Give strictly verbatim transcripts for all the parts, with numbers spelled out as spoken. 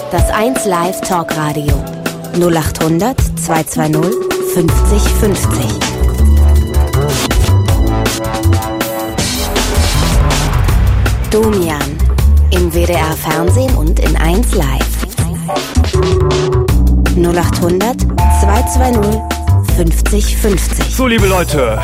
Das eins Live Talkradio null acht hundert zweihundertzweißig fünfzig fünfzig. Domian im W D R Fernsehen und in eins Live. null acht hundert zweihundertzweißig fünfzig fünfzig. So, liebe Leute,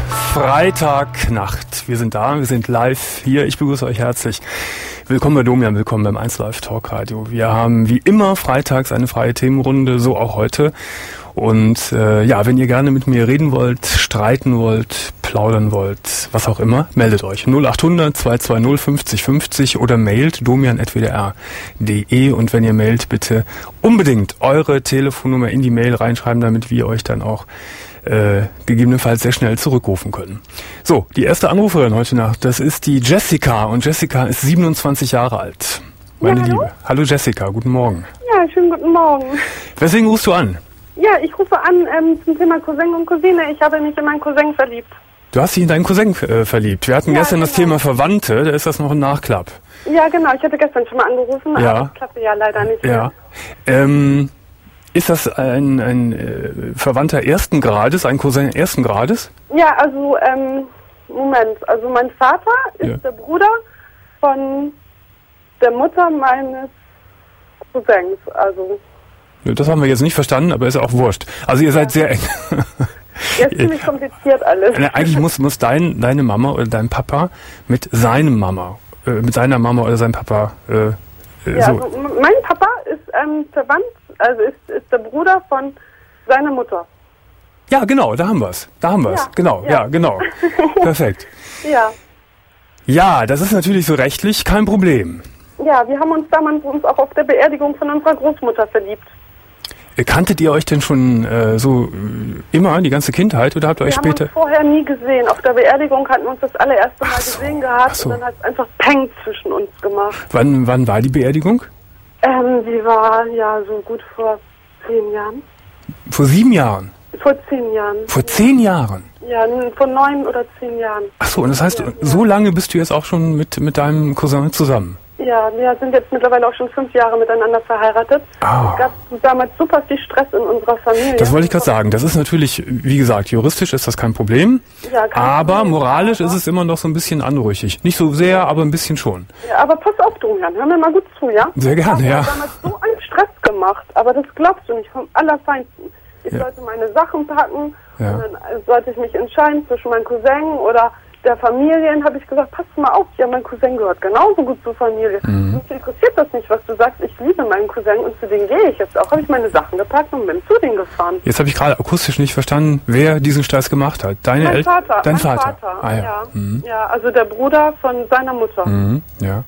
Freitagnacht. Wir sind da, wir sind live hier. Ich begrüße euch herzlich. Willkommen bei Domian, willkommen beim eins Live Talkradio. Wir haben wie immer freitags eine freie Themenrunde, so auch heute. Und äh, ja, wenn ihr gerne mit mir reden wollt, streiten wollt, plaudern wollt, was auch immer, meldet euch. null acht hundert zweihundertzweißig fünfzig fünfzig oder mailt domian at w d r punkt d e. Und wenn ihr mailt, bitte unbedingt eure Telefonnummer in die Mail reinschreiben, damit wir euch dann auch äh, gegebenenfalls sehr schnell zurückrufen können. So, die erste Anruferin heute Nacht, das ist die Jessica. Und Jessica ist siebenundzwanzig Jahre alt. Meine ja, hallo? Liebe. Hallo Jessica, guten Morgen. Ja, schönen guten Morgen. Weswegen rufst du an? Ja, ich rufe an ähm, zum Thema Cousin und Cousine. Ich habe mich in meinen Cousin verliebt. Du hast dich in deinen Cousin äh, verliebt. Wir hatten ja, gestern genau. das Thema Verwandte, da ist das noch ein Nachklapp. Ja, genau. Ich hatte gestern schon mal angerufen, ja. aber das klappte ja leider nicht mehr. Ja. Ähm, ist das ein, ein äh, Verwandter ersten Grades, ein Cousin ersten Grades? Ja, also, ähm, Moment. Also mein Vater ist ja. der Bruder von der Mutter meines Cousins, also... Das haben wir jetzt nicht verstanden, aber ist ja auch wurscht. Also ihr seid ja. sehr eng. Ja, ist ziemlich kompliziert alles. Eigentlich muss, muss dein, deine Mama oder dein Papa mit seinem Mama, äh, mit seiner Mama oder seinem Papa äh, äh, ja, so. Also mein Papa ist ähm, verwandt, also ist, ist der Bruder von seiner Mutter. Ja, genau, da haben wir es. Da haben wir es. Ja, genau, ja, ja genau. Perfekt. Ja. Ja, das ist natürlich so rechtlich kein Problem. Ja, wir haben uns damals uns auch auf der Beerdigung von unserer Großmutter verliebt. Kanntet ihr euch denn schon äh, so äh, immer, die ganze Kindheit, oder habt ihr euch später... Wir haben uns vorher nie gesehen. Auf der Beerdigung hatten wir uns das allererste Mal so, gesehen gehabt so. und dann hat es einfach Peng zwischen uns gemacht. Wann, wann war die Beerdigung? Ähm, die war ja so gut vor zehn Jahren. Vor sieben Jahren? Vor zehn Jahren. Vor zehn Jahren? Ja, vor neun oder zehn Jahren. Ach so, und das heißt, ja, so lange bist du jetzt auch schon mit, mit deinem Cousin zusammen? Ja, wir sind jetzt mittlerweile auch schon fünf Jahre miteinander verheiratet. Ah. Es gab damals super viel Stress in unserer Familie. Das wollte ich gerade sagen. Das ist natürlich, wie gesagt, juristisch ist das kein Problem. Ja, kein aber Problem. moralisch aber. ist es immer noch so ein bisschen anrüchig. Nicht so sehr, aber ein bisschen schon. Ja, aber pass auf, Domian, hör mir mal gut zu, ja? Sehr gerne, ich ja. Ich habe damals so einen Stress gemacht, aber das glaubst du nicht, vom Allerfeinsten. Ich ja. sollte meine Sachen packen ja. und dann sollte ich mich entscheiden zwischen meinem Cousin oder der Familien, habe ich gesagt, pass mal auf, ja, mein Cousin gehört genauso gut zur Familie. Mhm. Mich interessiert das nicht, was du sagst, ich liebe meinen Cousin und zu denen gehe ich jetzt auch. Habe ich meine Sachen gepackt und bin zu denen gefahren. Jetzt habe ich gerade akustisch nicht verstanden, wer diesen Stress gemacht hat. Deine mein Eltern? Vater. Dein mein Vater. Vater. Ah, ja. Ja. Mhm. ja, also der Bruder von seiner Mutter. Mhm. Ja.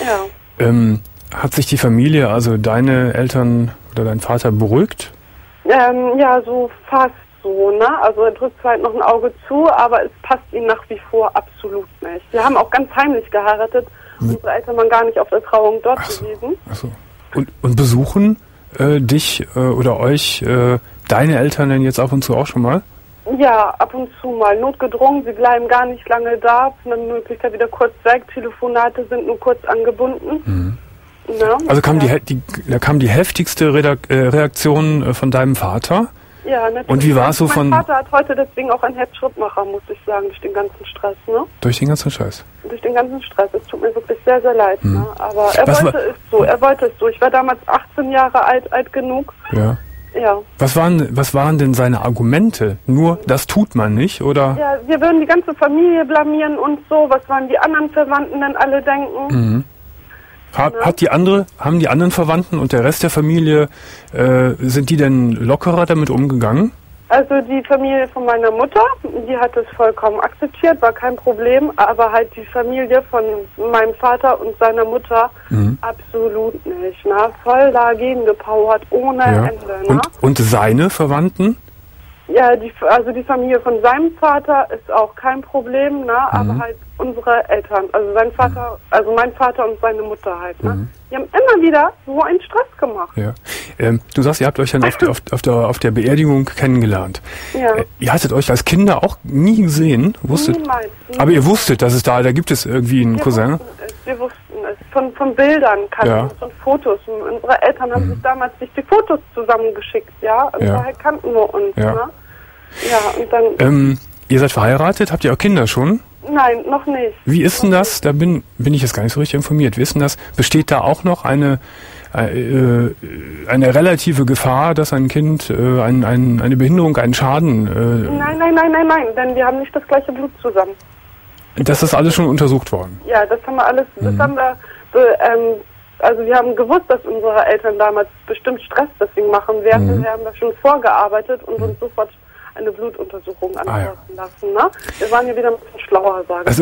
Ja. Ähm, hat sich die Familie, also deine Eltern oder dein Vater beruhigt? Ähm, ja, so fast. So, ne? Also er drückt zwar halt noch ein Auge zu, aber es passt ihm nach wie vor absolut nicht. Wir haben auch ganz heimlich geheiratet. Hm. Unsere Eltern waren gar nicht auf der Trauung dort ach so, gewesen. Ach so. Und, und besuchen äh, dich äh, oder euch äh, deine Eltern denn jetzt ab und zu auch schon mal? Ja, ab und zu mal. Notgedrungen, sie bleiben gar nicht lange da. Von der Möglichkeit wieder kurz weg. Telefonate sind nur kurz angebunden. Mhm. Ja, also kam, ja. die, die, da kam die heftigste Redak- äh, Reaktion äh, von deinem Vater? Ja, natürlich. Und wie war es so von... Mein Vater hat heute deswegen auch einen Herzschrittmacher, muss ich sagen, durch den ganzen Stress, ne? Durch den ganzen Stress? Durch den ganzen Stress. Es tut mir wirklich sehr, sehr leid, hm. ne? Aber er Was wollte war... es so, er wollte es so. Ich war damals achtzehn Jahre alt, alt genug. Ja. Ja. Was waren, was waren denn seine Argumente? Nur, das tut man nicht, oder? Ja, wir würden die ganze Familie blamieren und so. Was waren die anderen Verwandten denn alle denken? Mhm. Hat, hat die andere, haben die anderen Verwandten und der Rest der Familie, äh, sind die denn lockerer damit umgegangen? Also die Familie von meiner Mutter, die hat es vollkommen akzeptiert, war kein Problem, aber halt die Familie von meinem Vater und seiner Mutter mhm. absolut nicht, ne? Voll dagegen gepowert, ohne ja. Ende, ne? Und, und seine Verwandten? Ja, die, also die Familie von seinem Vater ist auch kein Problem, ne? Mhm. Aber halt unsere Eltern, also sein Vater, mhm. also mein Vater und seine Mutter halt, ne? Mhm. Die haben immer wieder so einen Stress gemacht. Ja. Ähm, du sagst, ihr habt euch dann auf, auf, auf, der, auf der Beerdigung kennengelernt. Ja. Äh, ihr hattet euch als Kinder auch nie gesehen, wusstet? Niemals. Aber ihr wusstet, dass es da, da gibt es irgendwie einen wir Cousin. Wussten es, wir wussten es, von, von Bildern kannten Ja. uns und Fotos. Und unsere Eltern haben Mhm. sich damals sich die Fotos zusammengeschickt, ja. Und Ja. daher kannten wir uns, Ja. ne? Ja, und dann, Ähm, ihr seid verheiratet? Habt ihr auch Kinder schon? nein, noch nicht. Wie ist denn das? Da bin, bin ich jetzt gar nicht so richtig informiert. Wie ist denn das? Besteht da auch noch eine, äh, eine relative Gefahr, dass ein Kind äh, ein, ein, eine Behinderung, einen Schaden... Äh, Nein, nein, nein, nein, nein, denn wir haben nicht das gleiche Blut zusammen. das ist alles schon untersucht worden? Ja, das haben wir alles, das Mhm. haben wir, so, ähm, also wir haben gewusst, dass unsere Eltern damals bestimmt Stress deswegen machen werden. Mhm. Wir haben da schon vorgearbeitet und uns sofort eine Blutuntersuchung Ah, ja. anlassen lassen. Ne? Wir waren ja wieder ein bisschen schlauer, sage ich. Also,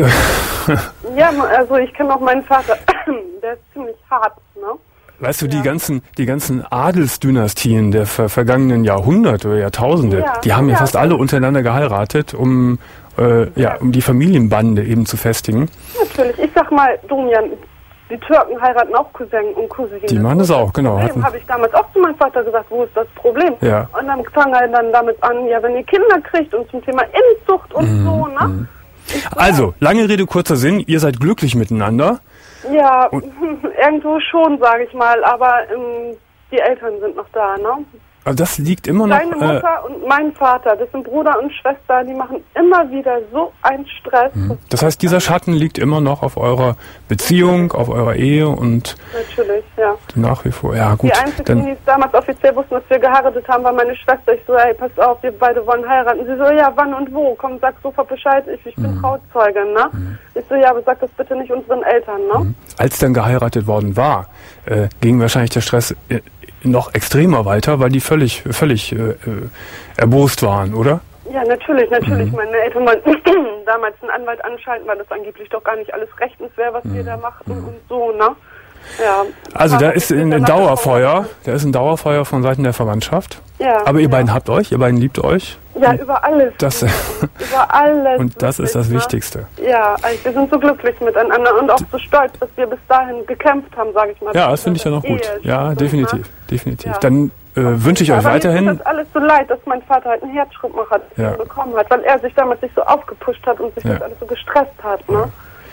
Ja, also ich kenne auch meinen Vater, der ist ziemlich hart. Ne? weißt du, die Ja. ganzen, die ganzen Adelsdynastien der ver vergangenen Jahrhunderte oder Jahrtausende, Ja, die haben ja, ja. fast alle untereinander geheiratet, um, äh, ja, Ja. um die Familienbande eben zu festigen. Natürlich, ich sag mal, Domian, die Türken heiraten auch Cousin und Cousine. Die machen das auch, genau. Problem Hatten, habe ich damals auch zu meinem Vater gesagt, wo ist das Problem? Ja. Und dann fangen wir dann damit an, ja, wenn ihr Kinder kriegt und zum Thema Inzucht und Mhm, so, ne? Ich so, also, lange Rede, kurzer Sinn, ihr seid glücklich miteinander. Ja, und- irgendwo schon, sage ich mal, aber ähm, die Eltern sind noch da, ne? Also das liegt immer noch... Deine Äh, Mutter und mein Vater, das sind Bruder und Schwester, die machen immer wieder so einen Stress. das heißt, dieser Schatten liegt immer noch auf eurer Beziehung, auf eurer Ehe und Natürlich, ja. nach wie vor... Ja, gut, Die einzigen, dann... die es damals offiziell wussten, dass wir geheiratet haben, war meine Schwester. Ich so, ey, pass auf, wir beide wollen heiraten. Sie so, ja, wann und wo? Komm, sag sofort Bescheid, ich, ich bin Mhm. Trauzeugin, ne? Ich so, ja, aber sag das bitte nicht unseren Eltern, ne? Als dann geheiratet worden war, äh, ging wahrscheinlich der Stress äh, noch extremer weiter, weil die völlig, völlig äh, äh, erbost waren, oder? Ja, natürlich, natürlich. Mhm. Meine Eltern wollten damals einen Anwalt anschalten, weil das angeblich doch gar nicht alles rechtens wäre, was wir da machten und so, ne? Ja. Also da Aber ist ich bin ein, ein danach Dauerfeuer, gekommen. da ist ein Dauerfeuer von Seiten der Verwandtschaft. Ja. Aber ihr ja. beiden habt euch, ihr beiden liebt euch. Ja, über alles. Das, über alles. und das ist das wirklich, ne? Wichtigste. Ja, also wir sind so glücklich miteinander und auch so stolz, dass wir bis dahin gekämpft haben, sage ich mal. Ja, das finde ich ja noch gut. Ehe Ja, stimmt, definitiv, ne? definitiv. Ja. Dann äh, wünsche ich euch Aber mir weiterhin... tut das alles so leid, dass mein Vater halt einen Herzschrittmacher Ja. bekommen hat, weil er sich damals nicht so aufgepusht hat und sich Ja. das alles so gestresst hat, ne?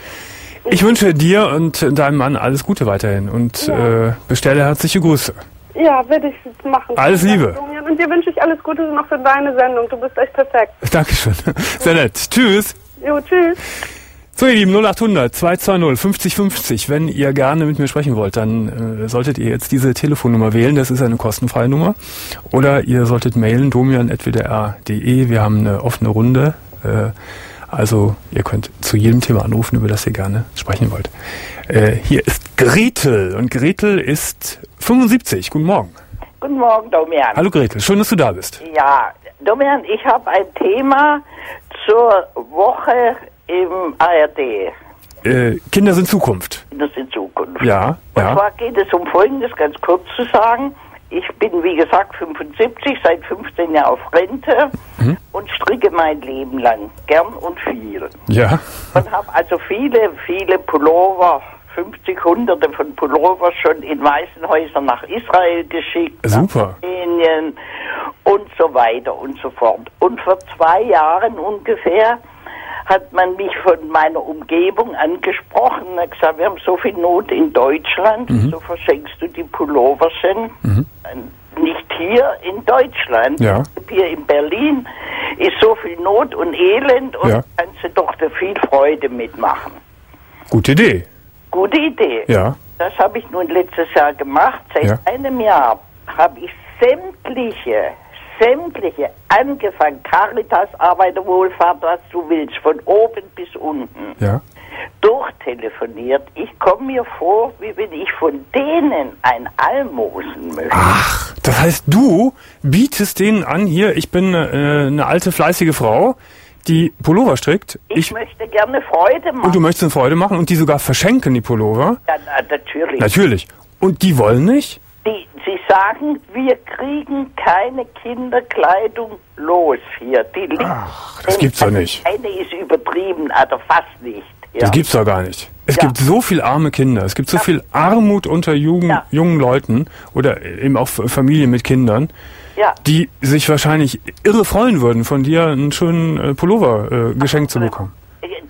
Ich wünsche dir und deinem Mann alles Gute weiterhin und Ja. äh, bestelle herzliche Grüße. Ja, werde ich machen. Alles Vielen Liebe. Dank, Domian. Und dir wünsche ich alles Gute noch für deine Sendung. Du bist echt perfekt. Dankeschön. Sehr nett. Tschüss. Jo, tschüss. So, ihr Lieben, null acht hundert zwei zwei null fünfzig fünfzig. Wenn ihr gerne mit mir sprechen wollt, dann äh, solltet ihr jetzt diese Telefonnummer wählen. Das ist eine kostenfreie Nummer. Oder ihr solltet mailen, domian at w d r punkt d e. Wir haben eine offene Runde. Äh, also ihr könnt zu jedem Thema anrufen, über das ihr gerne sprechen wollt. Äh, hier ist Gretel. Und Gretel ist fünfundsiebzig. Guten Morgen. Guten Morgen, Domian. Hallo Gretel, schön, dass du da bist. Ja, Domian, ich habe ein Thema zur Woche im A R D. Äh, Kinder sind Zukunft. Das in Zukunft. Ja, Und ja. zwar geht es um Folgendes, ganz kurz zu sagen. Ich bin, wie gesagt, fünfundsiebzig, seit fünfzehn Jahren auf Rente Mhm. und stricke mein Leben lang, gern und viel. Ja. Und habe also viele, viele Pullover, fünfzig, hunderte von Pullover schon in Waisenhäusern nach Israel geschickt. Super. Nach Armenien und so weiter und so fort. Und vor zwei Jahren ungefähr hat man mich von meiner Umgebung angesprochen und hat gesagt, wir haben so viel Not in Deutschland, Mhm. so verschenkst du die Pulloverchen. Mhm. Nicht hier in Deutschland, Ja. hier in Berlin ist so viel Not und Elend und Ja. kannst du doch da viel Freude mitmachen. Gute Idee. Gute Idee. Ja. Das habe ich nun letztes Jahr gemacht. Seit Ja. einem Jahr habe ich sämtliche, sämtliche, angefangen, Caritas, Arbeiterwohlfahrt, was du willst, von oben bis unten, Ja. durchtelefoniert. Ich komme mir vor, wie wenn ich von denen ein Almosen möchte. Ach, das heißt, du bietest denen an, hier, ich bin äh, eine alte, fleißige Frau, die Pullover strickt. Ich, Ich, möchte gerne Freude machen. und du möchtest eine Freude machen und die sogar verschenken, die Pullover. Ja, na, natürlich. Natürlich. Und die wollen nicht? Die, sie sagen, wir kriegen keine Kinderkleidung los hier. Die liegt. Ach, das gibt's doch nicht. Eine ist übertrieben, also fast nicht. Ja. Das gibt's doch gar nicht. Es Ja. gibt so viel arme Kinder, es gibt so viel Armut unter Jugend, Ja. jungen Leuten oder eben auch Familien mit Kindern, Ja. die sich wahrscheinlich irre freuen würden, von dir einen schönen äh, Pullover äh, geschenkt zu bekommen. Da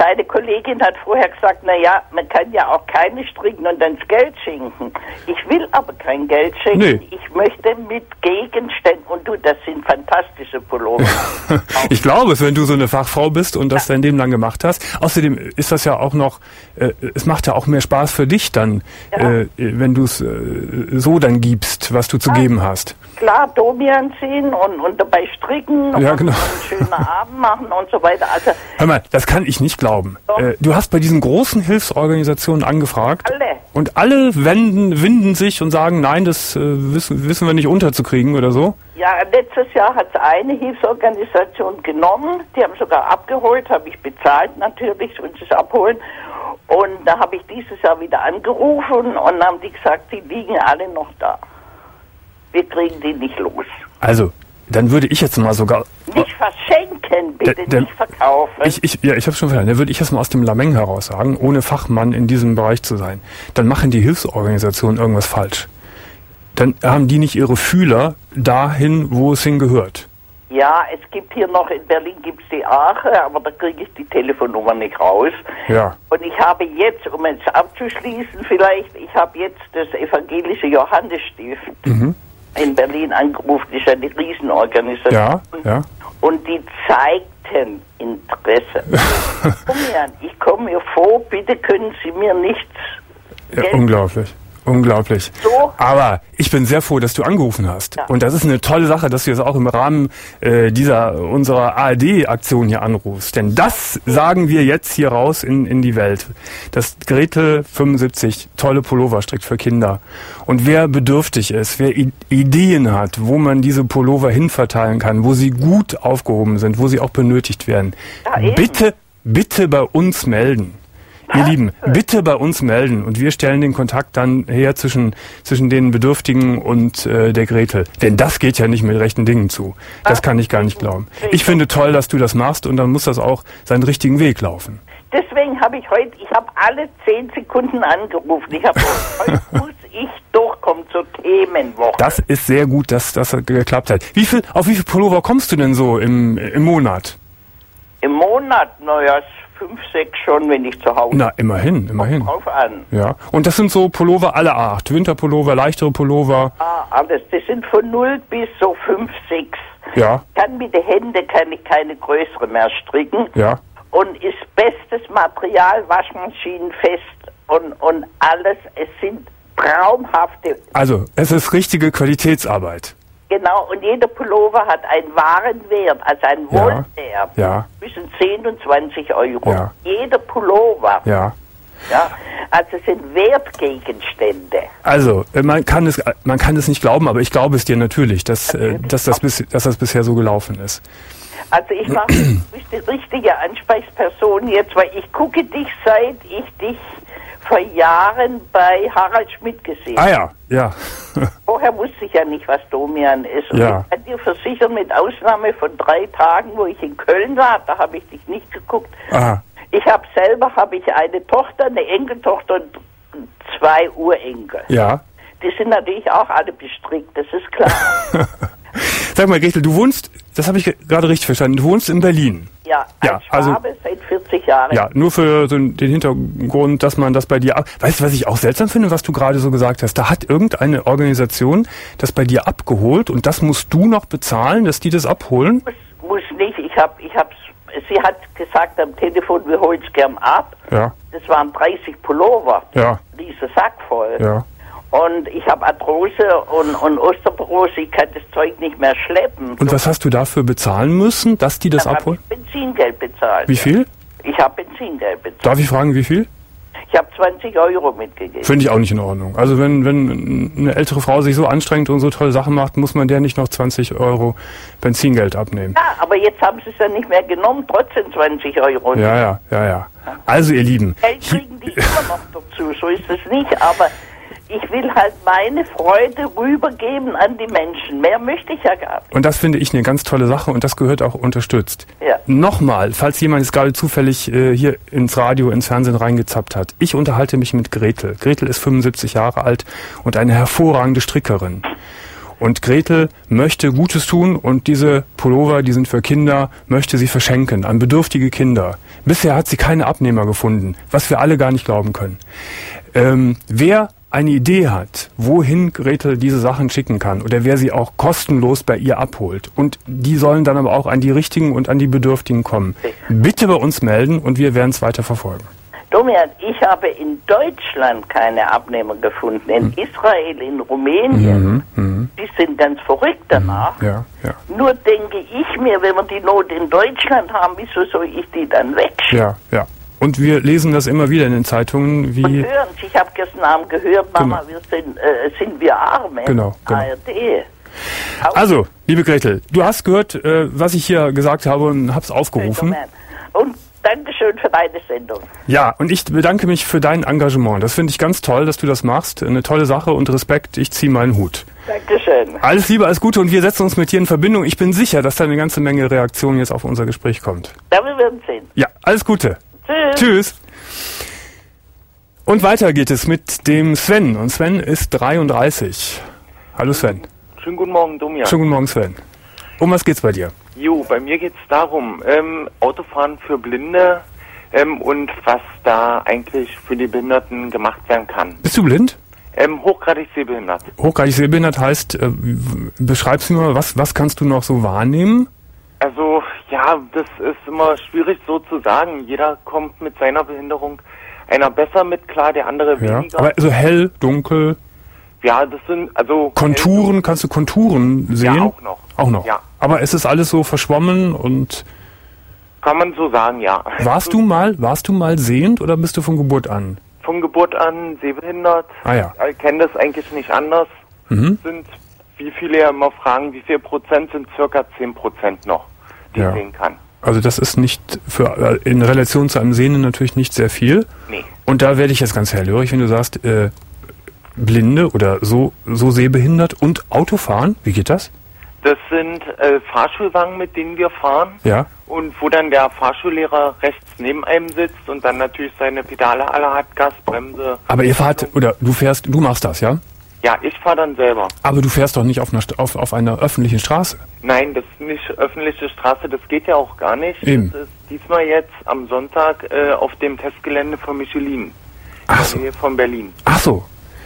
deine Kollegin hat vorher gesagt, na ja, man kann ja auch keine stricken und dann das Geld schenken. Ich will aber kein Geld schenken. Nee. Ich möchte mit Gegenständen, und du, das sind fantastische Pullover. Ich glaube es, wenn du so eine Fachfrau bist und das ja. dein Leben lang gemacht hast. Außerdem ist das ja auch noch, äh, es macht ja auch mehr Spaß für dich dann, ja. äh, wenn du es äh, so dann gibst, was du zu ja. geben hast. Klar, Domian ziehen und, und dabei stricken ja, und, genau. und einen schönen Abend machen und so weiter. Also, hör mal, das kann ich nicht glauben. Äh, du hast bei diesen großen Hilfsorganisationen angefragt. Alle. Und alle wenden, winden sich und sagen, nein, das äh, wissen, wissen wir nicht unterzukriegen oder so? Ja, letztes Jahr hat es eine Hilfsorganisation genommen. Die haben sogar abgeholt, habe ich bezahlt natürlich, und es abholen. Und da habe ich dieses Jahr wieder angerufen und haben die gesagt, die liegen alle noch da. Wir kriegen die nicht los. Also, dann würde ich jetzt mal sogar... Nicht verschenken, bitte, der, der, nicht verkaufen. Ich, ich, ja, ich habe schon verstanden. Dann würde ich jetzt mal aus dem Lameng heraus sagen, ohne Fachmann in diesem Bereich zu sein. Dann machen die Hilfsorganisationen irgendwas falsch. Dann haben die nicht ihre Fühler dahin, wo es hingehört. Ja, es gibt hier noch, in Berlin gibt es die Aache, aber da kriege ich die Telefonnummer nicht raus. Ja. Und ich habe jetzt, um es abzuschließen vielleicht, ich habe jetzt das evangelische Johannesstift mhm. in Berlin angerufen, das ist eine Riesenorganisation. Ja, ja. Und die zeigten Interesse. Ich komme mir vor, bitte können Sie mir nichts ja, unglaublich. Unglaublich. So? Aber ich bin sehr froh, dass du angerufen hast. Ja. Und das ist eine tolle Sache, dass du jetzt auch im Rahmen äh, dieser unserer A R D-Aktion hier anrufst. Denn das sagen wir jetzt hier raus in, in die Welt. Dass Gretel fünfundsiebzig tolle Pullover strickt für Kinder. Und wer bedürftig ist, wer I- Ideen hat, wo man diese Pullover hinverteilen kann, wo sie gut aufgehoben sind, wo sie auch benötigt werden, ja, bitte, bitte bei uns melden. Ihr Lieben, bitte bei uns melden und wir stellen den Kontakt dann her zwischen zwischen den Bedürftigen und äh, der Gretel. Denn das geht ja nicht mit rechten Dingen zu. Das kann ich gar nicht glauben. Ich finde toll, dass du das machst und dann muss das auch seinen richtigen Weg laufen. Deswegen habe ich heute, ich habe alle zehn Sekunden angerufen. Ich habe heute muss ich durchkommen zur Themenwoche. Das ist sehr gut, dass das geklappt hat. Wie viel, auf wie viel Pullover kommst du denn so im im Monat? Im Monat, naja, fünf, sechs schon, wenn ich zu Hause. Na, immerhin, immerhin. Kommt drauf an. Ja. Und das sind so Pullover aller Art. Winterpullover, leichtere Pullover. Ah, alles. Das sind von null bis so fünf, sechs. Ja. Kann mit den Händen kann ich keine größere mehr stricken. Ja. Und ist bestes Material, waschmaschinenfest und, und alles. Es sind traumhafte. Also, es ist richtige Qualitätsarbeit. Genau, und jeder Pullover hat einen Warenwert, also einen Wollwert, ja, ja. zwischen zehn und zwanzig Euro. Ja. Jeder Pullover. Ja. Ja, also es sind Wertgegenstände. Also, man kann es, man kann es nicht glauben, aber ich glaube es dir natürlich, dass, natürlich. Äh, dass, das, bis, dass das bisher so gelaufen ist. Also ich mache, du bist die richtige Ansprechperson jetzt, weil ich gucke dich, seit ich dich vor Jahren bei Harald Schmidt gesehen. Ah ja, ja. Vorher wusste ich ja nicht, was Domian ist. Und ja. ich kann dir versichern, mit Ausnahme von drei Tagen, wo ich in Köln war, da habe ich dich nicht geguckt. Aha. Ich habe selber habe ich eine Tochter, eine Enkeltochter und zwei Urenkel. Ja. Die sind natürlich auch alle bestrickt, das ist klar. Sag mal, Gretel, du wohnst, das habe ich gerade richtig verstanden, du wohnst in Berlin. Ja, als ja, Schwabe also, seit vierzig Jahren. Ja, nur für so den Hintergrund, dass man das bei dir... Ab- weißt du, was ich auch seltsam finde, was du gerade so gesagt hast? Da hat irgendeine Organisation das bei dir abgeholt und das musst du noch bezahlen, dass die das abholen? Muss, muss nicht. Ich habe, ich hab's, sie hat gesagt am Telefon, wir holen es gern ab. Ja. Das waren dreißig Pullover. Ja. Dieser Sack voll. Ja. Und ich habe Arthrose und, und Osteoporose, ich kann das Zeug nicht mehr schleppen. Und so. Was hast du dafür bezahlen müssen, dass die das Dann abholen? Ich Benzingeld bezahlt. Wie viel? Ich habe Benzingeld bezahlt. Darf ich fragen, wie viel? Ich habe zwanzig Euro mitgegeben. Finde ich auch nicht in Ordnung. Also wenn, wenn eine ältere Frau sich so anstrengt und so tolle Sachen macht, muss man der nicht noch zwanzig Euro Benzingeld abnehmen. Ja, aber jetzt haben sie es ja nicht mehr genommen, trotzdem zwanzig Euro. Ja, ja, ja, ja. Also ihr Lieben. Geld kriegen die immer noch dazu, so ist es nicht, aber... Ich will halt meine Freude rübergeben an die Menschen. Mehr möchte ich ja gar nicht. Und das finde ich eine ganz tolle Sache und das gehört auch unterstützt. Ja. Nochmal, falls jemand jetzt gerade zufällig äh, hier ins Radio, ins Fernsehen reingezappt hat. Ich unterhalte mich mit Gretel. Gretel ist fünfundsiebzig Jahre alt und eine hervorragende Strickerin. Und Gretel möchte Gutes tun und diese Pullover, die sind für Kinder, möchte sie verschenken an bedürftige Kinder. Bisher hat sie keine Abnehmer gefunden, was wir alle gar nicht glauben können. Ähm, wer eine Idee hat, wohin Gretel diese Sachen schicken kann oder wer sie auch kostenlos bei ihr abholt und die sollen dann aber auch an die Richtigen und an die Bedürftigen kommen, bitte bei uns melden und wir werden es weiter verfolgen. Domian, ich habe in Deutschland keine Abnehmer gefunden, in hm. Israel, in Rumänien. Mhm, die sind ganz verrückt danach. Mhm, ja, ja. Nur denke ich mir, wenn wir die Not in Deutschland haben, wieso soll ich die dann wegschicken? Ja, ja. Und wir lesen das immer wieder in den Zeitungen, wie... Und hören, ich habe gestern Abend gehört, Mama, genau. wir sind, äh, sind wir Arme? Genau, genau. A R D. Also, liebe Gretel, du hast gehört, äh, was ich hier gesagt habe und hab's aufgerufen. Und Dankeschön für deine Sendung. Ja, und ich bedanke mich für dein Engagement. Das finde ich ganz toll, dass du das machst. Eine tolle Sache und Respekt. Ich ziehe meinen Hut. Dankeschön. Alles Liebe, alles Gute und wir setzen uns mit dir in Verbindung. Ich bin sicher, dass da eine ganze Menge Reaktionen jetzt auf unser Gespräch kommt. Ja, wir werden sehen. Ja, alles Gute. Tschüss. Tschüss. Und weiter geht es mit dem Sven. Und Sven ist dreiunddreißig. Hallo Sven. Schönen guten Morgen, Domian. Schönen guten Morgen, Sven. Um was geht's bei dir? Jo, bei mir geht's darum, ähm, Autofahren für Blinde ähm, und was da eigentlich für die Behinderten gemacht werden kann. Bist du blind? Ähm, hochgradig sehbehindert. Hochgradig sehbehindert heißt, äh, beschreib's mir mal, was, was kannst du noch so wahrnehmen? Also, ja, das ist immer schwierig so zu sagen. Jeder kommt mit seiner Behinderung, einer besser mit klar, der andere ja, weniger. Aber so hell, dunkel? Ja, das sind, also... Konturen, kannst du Konturen sehen? Ja, auch noch. Auch noch? Ja. Aber es ist alles so verschwommen und... Kann man so sagen, ja. Warst du mal, warst du mal sehend oder bist du von Geburt an? Von Geburt an sehbehindert. Ah ja. Ich kenne das eigentlich nicht anders. Mhm. Sind, wie viele ja immer fragen, wie viel Prozent sind circa zehn Prozent noch, die ja. sehen kann. Also das ist nicht für in Relation zu einem Sehenden natürlich nicht sehr viel. Nee. Und da werde ich jetzt ganz hellhörig, wenn du sagst, äh, Blinde oder so, so sehbehindert und Autofahren, wie geht das? Das sind äh, Fahrschulwagen, mit denen wir fahren. Ja. Und wo dann der Fahrschullehrer rechts neben einem sitzt und dann natürlich seine Pedale alle hat, Gas, Bremse. Aber ihr fahrt, oder du fährst, du machst das, ja? Ja, ich fahre dann selber. Aber du fährst doch nicht auf einer, auf, auf einer öffentlichen Straße? Nein, das ist nicht öffentliche Straße, das geht ja auch gar nicht. Eben. Das ist diesmal jetzt am Sonntag äh, auf dem Testgelände von Michelin. Ach so. In der Nähe von Berlin. Ach so.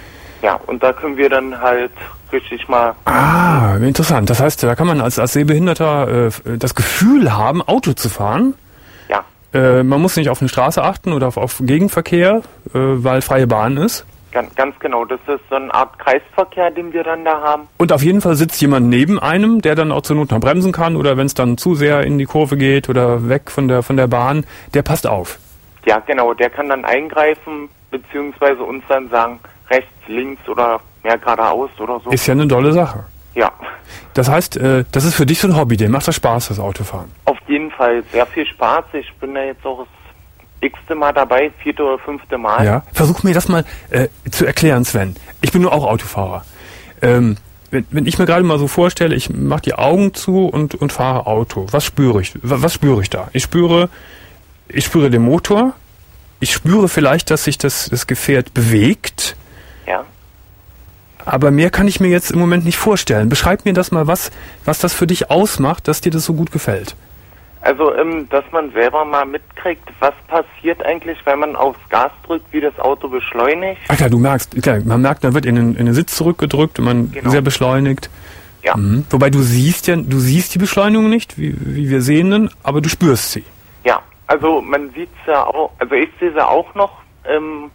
Ja, und da können wir dann halt richtig mal... Ah, interessant. Das heißt, da kann man als, als Sehbehinderter äh, das Gefühl haben, Auto zu fahren. Ja. Äh, man muss nicht auf eine Straße achten oder auf, auf Gegenverkehr, äh, weil freie Bahn ist. Ganz, ganz genau. Das ist so eine Art Kreisverkehr, den wir dann da haben. Und auf jeden Fall sitzt jemand neben einem, der dann auch zur Not noch bremsen kann oder wenn es dann zu sehr in die Kurve geht oder weg von der, von der Bahn, der passt auf. Ja, genau. Der kann dann eingreifen, beziehungsweise uns dann sagen, rechts, links oder mehr geradeaus oder so. Ist ja eine tolle Sache. Ja. Das heißt, äh, das ist für dich so ein Hobby, dir macht das Spaß, das Autofahren? Auf jeden Fall sehr viel Spaß. Ich bin da jetzt auch das x-te Mal dabei, vierte oder fünfte Mal. Ja, versuch mir das mal äh, zu erklären, Sven. Ich bin nur auch Autofahrer. Ähm, wenn, wenn ich mir gerade mal so vorstelle, ich mache die Augen zu und, und fahre Auto, was spüre ich? Was spüre ich da? Ich spüre, ich spüre den Motor, ich spüre vielleicht, dass sich das, das Gefährt bewegt. Ja. Aber mehr kann ich mir jetzt im Moment nicht vorstellen. Beschreib mir das mal, was, was das für dich ausmacht, dass dir das so gut gefällt. Also, ähm, dass man selber mal mitkriegt, was passiert eigentlich, wenn man aufs Gas drückt, wie das Auto beschleunigt. Ach klar, du merkst, klar, man merkt, da wird in den, in den Sitz zurückgedrückt und man Genau. sehr beschleunigt. Ja. Mhm. Wobei du siehst ja, du siehst die Beschleunigung nicht, wie, wie wir Sehenden, aber du spürst sie. Ja, also man sieht es ja auch, also ich sehe sie auch noch. Ähm,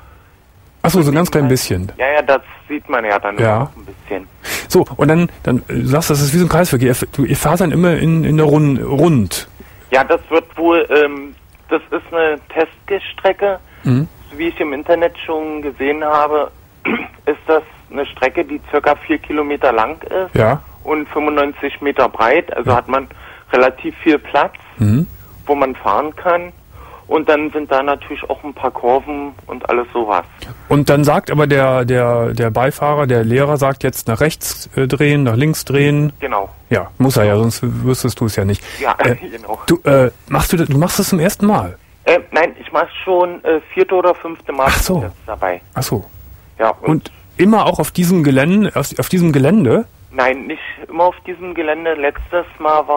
Ach so, so ein ganz klein bisschen. Ja, ja, das sieht man ja dann Ja. auch ein bisschen. So, und dann, dann äh, sagst du, das ist wie so ein Kreisverkehr. Du, ihr fahrt dann immer in, in der Rund, rund. Ja, das wird wohl, ähm, das ist eine Teststrecke. Mhm. Wie ich im Internet schon gesehen habe, ist das eine Strecke, die circa vier Kilometer lang ist Ja. und fünfundneunzig Meter breit. Also hat man relativ viel Platz, Mhm. wo man fahren kann. Und dann sind da natürlich auch ein paar Kurven und alles sowas. Und dann sagt aber der, der, der Beifahrer, der Lehrer sagt jetzt nach rechts äh, drehen, nach links drehen. Genau. Ja, muss er ja, sonst wüsstest du es ja nicht. Ja, Äh, genau. Du, äh, machst du, das- du machst das zum ersten Mal? Äh, nein, ich mache schon äh, vierte oder fünfte Mal Ach so. jetzt dabei. Ach so. Ja, und, Und immer auch auf diesem Gelände, auf, auf diesem Gelände? nein, nicht immer auf diesem Gelände. Letztes Mal war es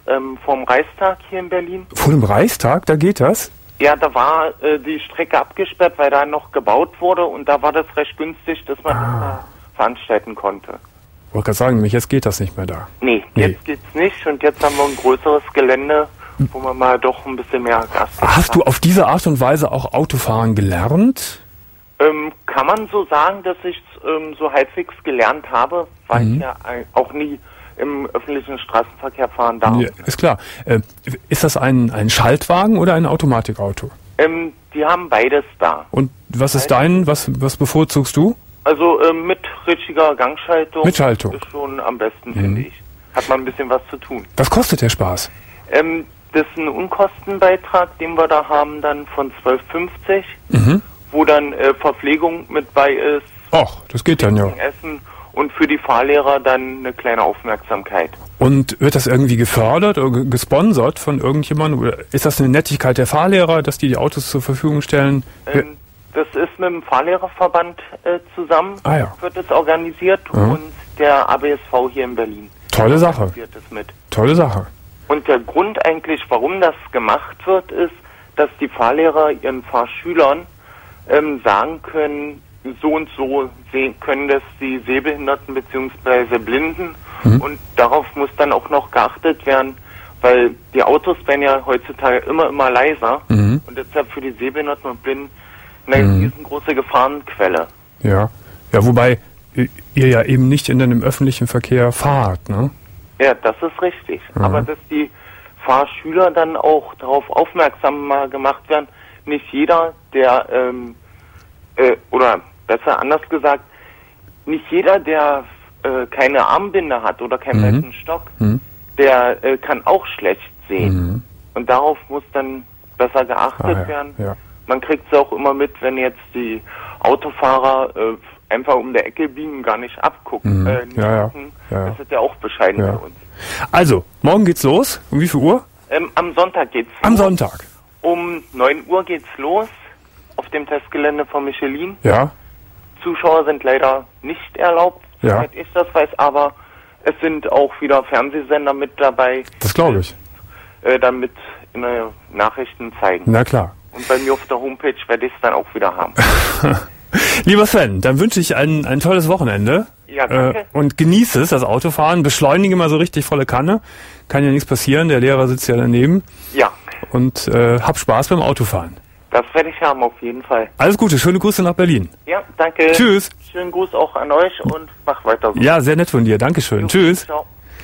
ähm, vorm Reichstag hier in Berlin. Vor dem Reichstag, da geht das? Ja, da war äh, die Strecke abgesperrt, weil da noch gebaut wurde und da war das recht günstig, dass man ah. das da veranstalten konnte. Ich wollte gerade sagen, nämlich jetzt geht das nicht mehr da. Nee, nee, jetzt geht's nicht und jetzt haben wir ein größeres Gelände, wo man mal doch ein bisschen mehr Gas gibt. Hast du auf diese Art und Weise auch Autofahren gelernt? Ähm, kann man so sagen, dass ich ähm, so halbwegs gelernt habe, weil mhm. ich ja auch nie im öffentlichen Straßenverkehr fahren darf. Ja, ist klar. Äh, ist das ein, ein Schaltwagen oder ein Automatikauto? Ähm, die haben beides da. Und was ist dein, was, was bevorzugst du? Also ähm, mit richtiger Gangschaltung. Mit Schaltung. Ist schon am besten, mhm. finde ich. Hat man ein bisschen was zu tun. Was kostet der Spaß? Ähm, das ist ein Unkostenbeitrag, den wir da haben, dann von zwölf fünfzig, mhm. wo dann äh, Verpflegung mit bei ist. Ach, das geht dann ja. Essen und für die Fahrlehrer dann eine kleine Aufmerksamkeit. Und wird das irgendwie gefördert oder gesponsert von irgendjemandem? Oder ist das eine Nettigkeit der Fahrlehrer, dass die die Autos zur Verfügung stellen? Ähm, das ist mit dem Fahrlehrerverband äh, zusammen, ah, ja. wird es organisiert ja. und der A B S V hier in Berlin. Tolle Sache. Es mit. Tolle Sache. Und der Grund eigentlich, warum das gemacht wird, ist, dass die Fahrlehrer ihren Fahrschülern ähm, sagen können, so und so sehen, können das die Sehbehinderten bzw. Blinden mhm. und darauf muss dann auch noch geachtet werden, weil die Autos werden ja heutzutage immer, immer leiser mhm. und deshalb für die Sehbehinderten und Blinden eine mhm. riesengroße Gefahrenquelle. Ja, ja, wobei ihr ja eben nicht in einem öffentlichen Verkehr fahrt, ne? Ja, das ist richtig. Mhm. Aber dass die Fahrschüler dann auch darauf aufmerksam mal gemacht werden, nicht jeder, der ähm, äh, oder besser anders gesagt, nicht jeder, der äh, keine Armbinde hat oder keinen mhm. weißen Stock, mhm. der äh, kann auch schlecht sehen. Mhm. Und darauf muss dann besser geachtet ah, ja. werden. Ja. Man kriegt es auch immer mit, wenn jetzt die Autofahrer äh, einfach um der Ecke biegen und gar nicht abgucken. Mhm. Äh, nicht ja, gucken. Ja. Ja. Das ist ja auch bescheiden ja. bei uns. Also, morgen geht's los. Um wie viel Uhr? Ähm, am Sonntag geht's Am los. Sonntag. Um neun Uhr geht's los auf dem Testgelände von Michelin. Ja. Zuschauer sind leider nicht erlaubt, ja. soweit ich das weiß, aber es sind auch wieder Fernsehsender mit dabei. Das glaube ich. Äh, damit in den Nachrichten zeigen. Na klar. Und bei mir auf der Homepage werde ich es dann auch wieder haben. Lieber Sven, dann wünsche ich ein, ein tolles Wochenende. Ja, danke. Äh, und genieße es, das Autofahren. Beschleunige mal so richtig volle Kanne. Kann ja nichts passieren, der Lehrer sitzt ja daneben. Ja. Und äh, hab Spaß beim Autofahren. Das werde ich haben, auf jeden Fall. Alles Gute, schöne Grüße nach Berlin. Ja, danke. Tschüss. Schönen Gruß auch an euch und mach weiter so. Ja, sehr nett von dir. Dankeschön. Jo, tschüss. Ciao.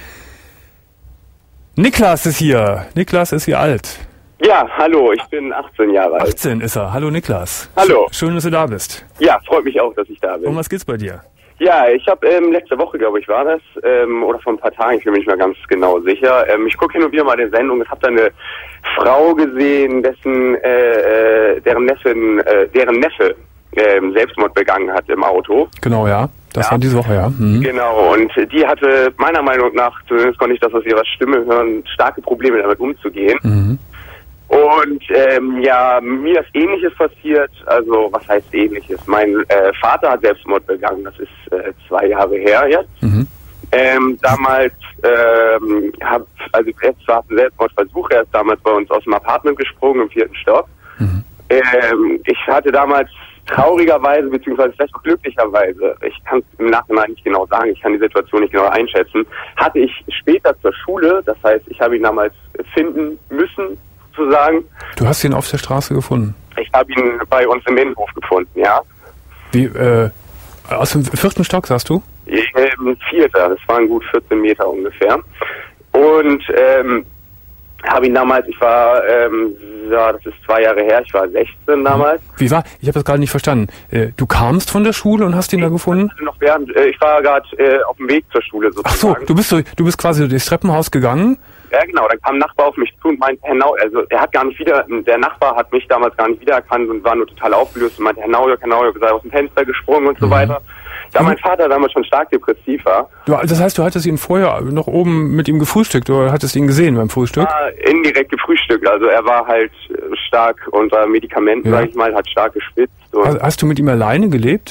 Niklas ist hier. Niklas ist hier alt. Ja, hallo, ich bin achtzehn Jahre alt. achtzehn ist er. Hallo Niklas. Hallo. Schön, dass du da bist. Ja, freut mich auch, dass ich da bin. Um was geht's bei dir? Ja, ich habe ähm, letzte Woche, glaube ich, war das, ähm, oder vor ein paar Tagen, ich bin mir nicht mehr ganz genau sicher. Ähm, ich gucke hin und wieder mal die Sendung und habe da eine Frau gesehen, dessen, äh, äh, deren Neffen, äh, deren Neffe ähm, Selbstmord begangen hat im Auto. Genau, ja. Das ja. war diese Woche, ja. Mhm. Genau, und die hatte meiner Meinung nach, zumindest konnte ich das aus ihrer Stimme hören, starke Probleme damit umzugehen. Mhm. Und ähm, ja, mir ist Ähnliches passiert, also was heißt Ähnliches? Mein äh, Vater hat Selbstmord begangen, das ist äh, zwei Jahre her jetzt. Mhm. Ähm, damals, ähm, hab, also jetzt war ein Selbstmordversuch, er ist damals bei uns aus dem Apartment gesprungen im vierten Stock. Mhm. Ähm, ich hatte damals traurigerweise, beziehungsweise vielleicht auch glücklicherweise, ich kann es im Nachhinein nicht genau sagen, ich kann die Situation nicht genau einschätzen, hatte ich später zur Schule, das heißt, ich habe ihn damals finden müssen, zu sagen. Du hast ihn auf der Straße gefunden? Ich habe ihn bei uns im Innenhof gefunden, ja. Wie, äh, aus dem vierten Stock, sagst du? Ähm, vierter, das waren gut vierzehn Meter ungefähr. Und, ähm, habe ihn damals, ich war, ähm, ja, das ist zwei Jahre her, ich war sechzehn damals. Wie war, ich habe das gerade nicht verstanden. Äh, du kamst von der Schule und hast ihn ich da gefunden? Noch während, äh, ich war gerade äh, auf dem Weg zur Schule sozusagen. Ach so, du bist, so, du bist quasi durchs Treppenhaus gegangen? Ja, genau, dann kam ein Nachbar auf mich zu und meinte, Herr Nauer, also er hat gar nicht wieder, der Nachbar hat mich damals gar nicht wiedererkannt und war nur total aufgelöst und meinte, Herr Nauer, Herr Nauer, sei aus dem Fenster gesprungen und so mhm. weiter. Da mein Vater damals schon stark depressiv war. Du, das heißt, du hattest ihn vorher noch oben mit ihm gefrühstückt oder hattest ihn gesehen beim Frühstück? Ja, indirekt gefrühstückt, also er war halt stark unter Medikamenten, ja. sag ich mal, hat stark gespitzt. Und hast, hast du mit ihm alleine gelebt?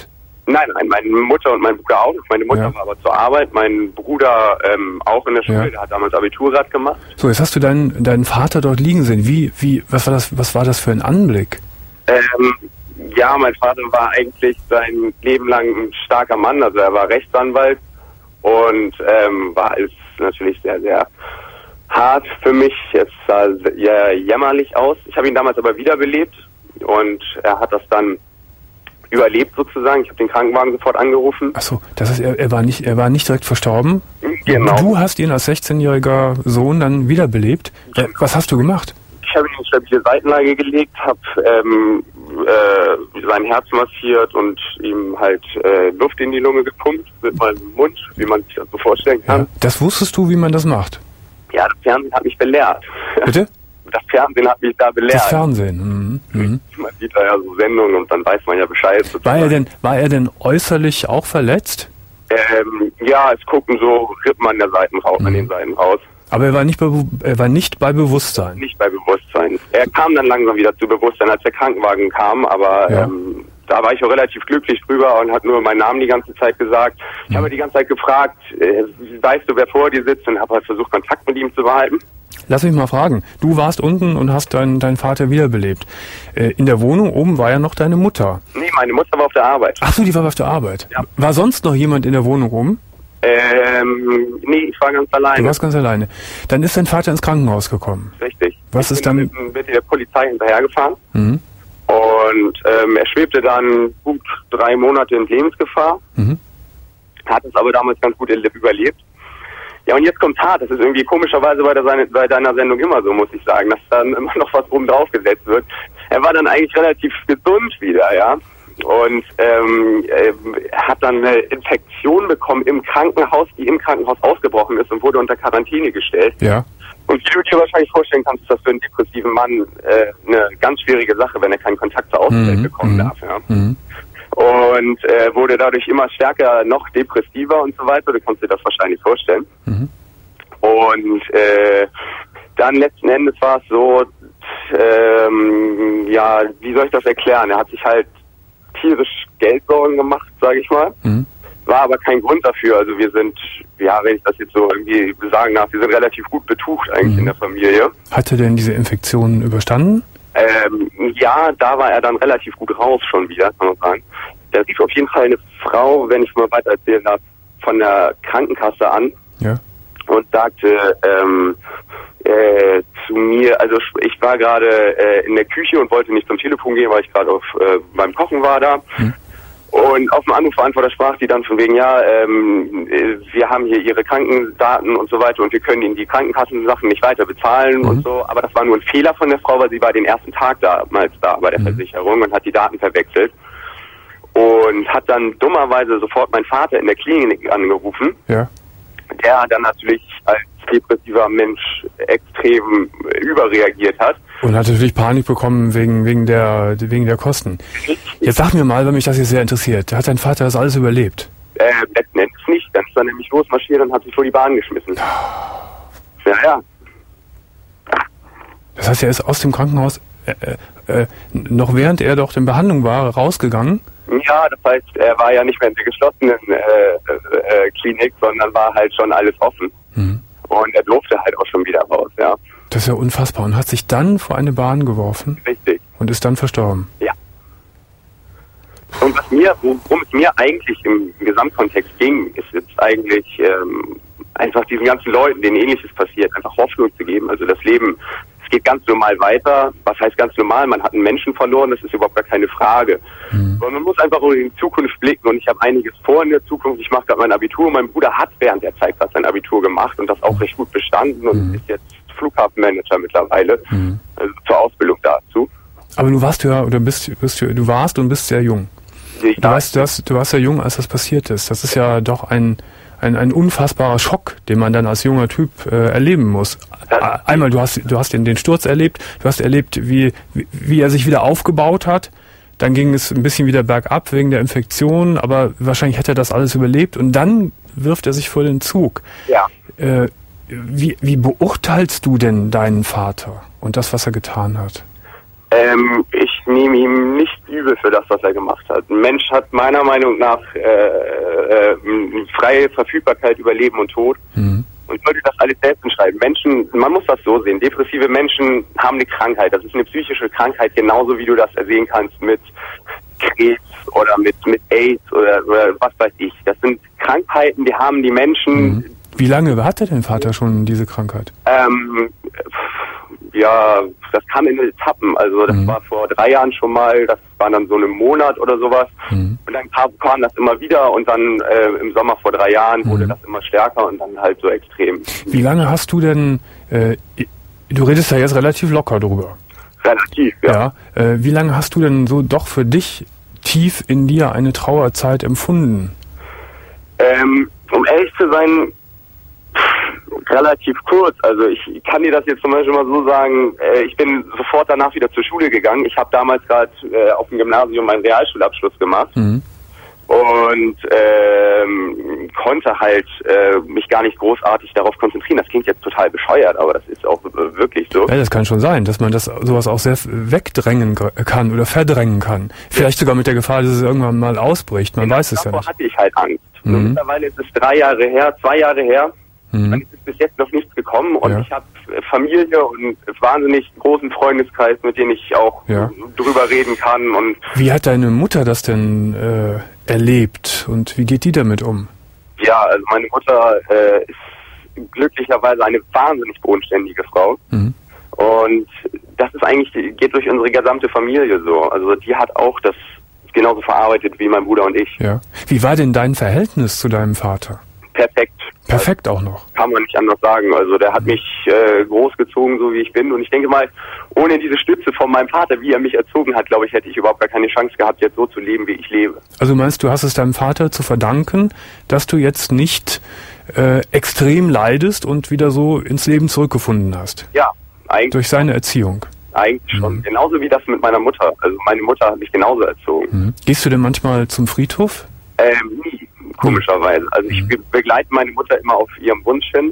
Nein, nein, meine Mutter und mein Bruder auch. Meine Mutter Ja. war aber zur Arbeit, mein Bruder ähm, auch in der Schule, Ja. der hat damals Abiturrad gemacht. So, jetzt hast du deinen, deinen Vater dort liegen sehen. Wie, wie, was war das, was war das für ein Anblick? Ähm, ja, mein Vater war eigentlich sein Leben lang ein starker Mann, also er war Rechtsanwalt und ähm, war ist natürlich sehr, sehr hart für mich. Es sah sehr jämmerlich aus. Ich habe ihn damals aber wiederbelebt und er hat das dann überlebt sozusagen. Ich habe den Krankenwagen sofort angerufen. Ach so, das heißt, er, er war nicht, er war nicht direkt verstorben. Genau. Du hast ihn als sechzehnjähriger Sohn dann wiederbelebt. Äh, Was hast du gemacht? Ich habe ihn in stabile Seitenlage gelegt, habe ähm, äh, sein Herz massiert und ihm halt äh, Luft in die Lunge gepumpt mit meinem Mund, wie man sich das so vorstellen kann. Ja, das wusstest du, wie man das macht? Ja, das Fernsehen hat mich belehrt. Bitte? Das Fernsehen hat mich da belehrt. Das Fernsehen. Mhm. Mhm. Man sieht da ja so Sendungen und dann weiß man ja Bescheid. War er denn, war er denn äußerlich auch verletzt? Ähm, ja, es gucken so Rippen an der Seiten raus, Mhm. an den Seiten raus. Aber er war nicht bei, er war nicht bei Bewusstsein. Nicht bei Bewusstsein. Er kam dann langsam wieder zu Bewusstsein, als der Krankenwagen kam, aber Ja. ähm, da war ich auch relativ glücklich drüber und hat nur meinen Namen die ganze Zeit gesagt. Ich Mhm. habe die ganze Zeit gefragt, äh, weißt du, wer vor dir sitzt, und habe halt versucht, Kontakt mit ihm zu behalten. Lass mich mal fragen. Du warst unten und hast deinen deinen Vater wiederbelebt. Äh, in der Wohnung oben war ja noch deine Mutter. Nee, meine Mutter war auf der Arbeit. Ach so, die war auf der Arbeit. Ja. War sonst noch jemand in der Wohnung oben? Ähm, nee, ich war ganz alleine. Du warst ganz alleine. Dann ist dein Vater ins Krankenhaus gekommen. Richtig. Was ich ist bin dann- mit, mit der Polizei hinterhergefahren. Mhm. Und ähm, er schwebte dann gut drei Monate in Lebensgefahr, Mhm. hat es aber damals ganz gut überlebt. Ja, und jetzt kommt's hart. Das ist irgendwie komischerweise bei, der, seine, bei deiner Sendung immer so, muss ich sagen, dass dann immer noch was oben drauf gesetzt wird. Er war dann eigentlich relativ gesund wieder, ja. Und ähm, er hat dann eine Infektion bekommen im Krankenhaus, die im Krankenhaus ausgebrochen ist und wurde unter Quarantäne gestellt. Ja. Und wie du dir wahrscheinlich vorstellen kannst, ist das für einen depressiven Mann äh, eine ganz schwierige Sache, wenn er keinen Kontakt zur Außenwelt Mhm, bekommen mhm, darf. Ja. Mhm. Und äh, wurde dadurch immer stärker, noch depressiver und so weiter. Du kannst dir das wahrscheinlich vorstellen. Mhm. Und äh, dann letzten Endes war es so, ähm, ja, wie soll ich das erklären? Er hat sich halt tierisch Geldsorgen gemacht, sage ich mal. Mhm. War aber kein Grund dafür. Also wir sind, ja, wenn ich das jetzt so irgendwie sagen darf, wir sind relativ gut betucht eigentlich Mhm. in der Familie. Hat er denn diese Infektion überstanden? Ähm, ja, da war er dann relativ gut raus schon wieder, kann man sagen. Da rief auf jeden Fall eine Frau, wenn ich mal weiter erzählen darf, von der Krankenkasse an Ja. und sagte ähm, äh, zu mir, also ich war gerade äh, in der Küche und wollte nicht zum Telefon gehen, weil ich gerade auf äh, beim Kochen war da. Hm. Und auf dem Anrufbeantworter sprach die dann von wegen, ja, ähm, äh, wir haben hier ihre Krankendaten und so weiter und wir können ihnen die Krankenkassensachen nicht weiter bezahlen Mhm. und so. Aber das war nur ein Fehler von der Frau, weil sie war den ersten Tag damals da bei der Mhm. Versicherung und hat die Daten verwechselt. Und hat dann dummerweise sofort meinen Vater in der Klinik angerufen, Ja. der dann natürlich als depressiver Mensch extrem überreagiert hat. Und hat natürlich Panik bekommen wegen, wegen der, wegen der Kosten. Jetzt sag mir mal, weil mich das jetzt sehr interessiert. Hat dein Vater das alles überlebt? Äh, letzten Endes nicht. Dann ist er nämlich losmarschiert und hat sich vor die Bahn geschmissen. Ja, ja. Das heißt, er ist aus dem Krankenhaus, äh, äh, noch während er doch in Behandlung war, rausgegangen? Ja, das heißt, er war ja nicht mehr in der geschlossenen äh, äh, Klinik, sondern war halt schon alles offen. Mhm. Und er durfte halt auch schon wieder raus, ja. Das ist ja unfassbar. Und hat sich dann vor eine Bahn geworfen Richtig, und ist dann verstorben. ja. Und was mir, worum es mir eigentlich im Gesamtkontext ging, ist jetzt eigentlich ähm, einfach diesen ganzen Leuten, denen Ähnliches passiert, einfach Hoffnung zu geben. Also das Leben, es geht ganz normal weiter. Was heißt ganz normal? Man hat einen Menschen verloren, das ist überhaupt gar keine Frage. Mhm. Aber man muss einfach in die Zukunft blicken und ich habe einiges vor in der Zukunft. Ich mache gerade mein Abitur. Mein Bruder hat während der Zeit gerade sein Abitur gemacht und das auch recht gut bestanden und Mhm. ist jetzt Flughafenmanager mittlerweile, Mhm. also zur Ausbildung dazu. Aber du warst ja, oder bist, bist du, du warst und bist sehr jung. Ich Du weißt, du, hast, du warst ja jung, als das passiert ist. Das ist ja doch ein, ein, ein unfassbarer Schock, den man dann als junger Typ äh, erleben muss. Ja. Einmal, du hast, du hast den, den Sturz erlebt, du hast erlebt, wie, wie, wie er sich wieder aufgebaut hat. Dann ging es ein bisschen wieder bergab wegen der Infektion, aber wahrscheinlich hätte er das alles überlebt. Und dann wirft er sich vor den Zug. Ja. Äh, wie, wie beurteilst du denn deinen Vater und das, was er getan hat? Ähm, ich nehme ihm nicht übel für das, was er gemacht hat. Ein Mensch hat meiner Meinung nach äh, äh, freie Verfügbarkeit über Leben und Tod. Mhm. Und sollte das alles selbst entscheiden. Menschen, man muss das so sehen, depressive Menschen haben eine Krankheit. Das ist eine psychische Krankheit, genauso wie du das ersehen kannst mit Krebs oder mit, mit AIDS oder, oder was weiß ich. Das sind Krankheiten, die haben die Menschen... Mhm. Wie lange hatte dein Vater schon diese Krankheit? Ähm, ja, das kam in Etappen. Also das mhm. war vor drei Jahren schon mal, das war dann so einen Monat oder sowas. Mhm. Und dann kam, kam das immer wieder und dann äh, im Sommer vor drei Jahren mhm. wurde das immer stärker und dann halt so extrem. Wie lange hast du denn, äh, du redest ja jetzt relativ locker drüber. Relativ, ja. ja äh, wie lange hast du denn so doch für dich tief in dir eine Trauerzeit empfunden? Ähm, um ehrlich zu sein, relativ kurz. Also ich kann dir das jetzt zum Beispiel mal so sagen, äh, ich bin sofort danach wieder zur Schule gegangen. Ich habe damals gerade äh, auf dem Gymnasium meinen Realschulabschluss gemacht mhm. und ähm, konnte halt äh, mich gar nicht großartig darauf konzentrieren. Das klingt jetzt total bescheuert, aber das ist auch äh, wirklich so. Ja, das kann schon sein, dass man das sowas auch sehr wegdrängen kann oder verdrängen kann. Vielleicht sogar mit der Gefahr, dass es irgendwann mal ausbricht. Man genau, weiß es ja nicht. Davor hatte ich halt Angst. Mhm. Und mittlerweile ist es drei Jahre her, zwei Jahre her. Mhm. Dann ist es bis jetzt noch nichts gekommen und ja. ich habe Familie und wahnsinnig großen Freundeskreis, mit dem ich auch ja. drüber reden kann. Und wie hat deine Mutter das denn äh, erlebt und wie geht die damit um? Ja, also meine Mutter äh, ist glücklicherweise eine wahnsinnig bodenständige Frau mhm. und das ist eigentlich, geht durch unsere gesamte Familie so. Also die hat auch das genauso verarbeitet wie mein Bruder und ich. Ja. Wie war denn dein Verhältnis zu deinem Vater? Perfekt. Perfekt auch noch. Kann man nicht anders sagen. Also der hat mich äh, großgezogen, so wie ich bin. Und ich denke mal, ohne diese Stütze von meinem Vater, wie er mich erzogen hat, glaube ich, hätte ich überhaupt gar keine Chance gehabt, jetzt so zu leben, wie ich lebe. Also meinst du, hast es deinem Vater zu verdanken, dass du jetzt nicht äh, extrem leidest und wieder so ins Leben zurückgefunden hast? Ja, eigentlich. Durch seine Erziehung? Eigentlich schon. Mhm. Genauso wie das mit meiner Mutter. Also meine Mutter hat mich genauso erzogen. Mhm. Gehst du denn manchmal zum Friedhof? Ähm, nie. Komischerweise. Also ich begleite meine Mutter immer auf ihrem Wunsch hin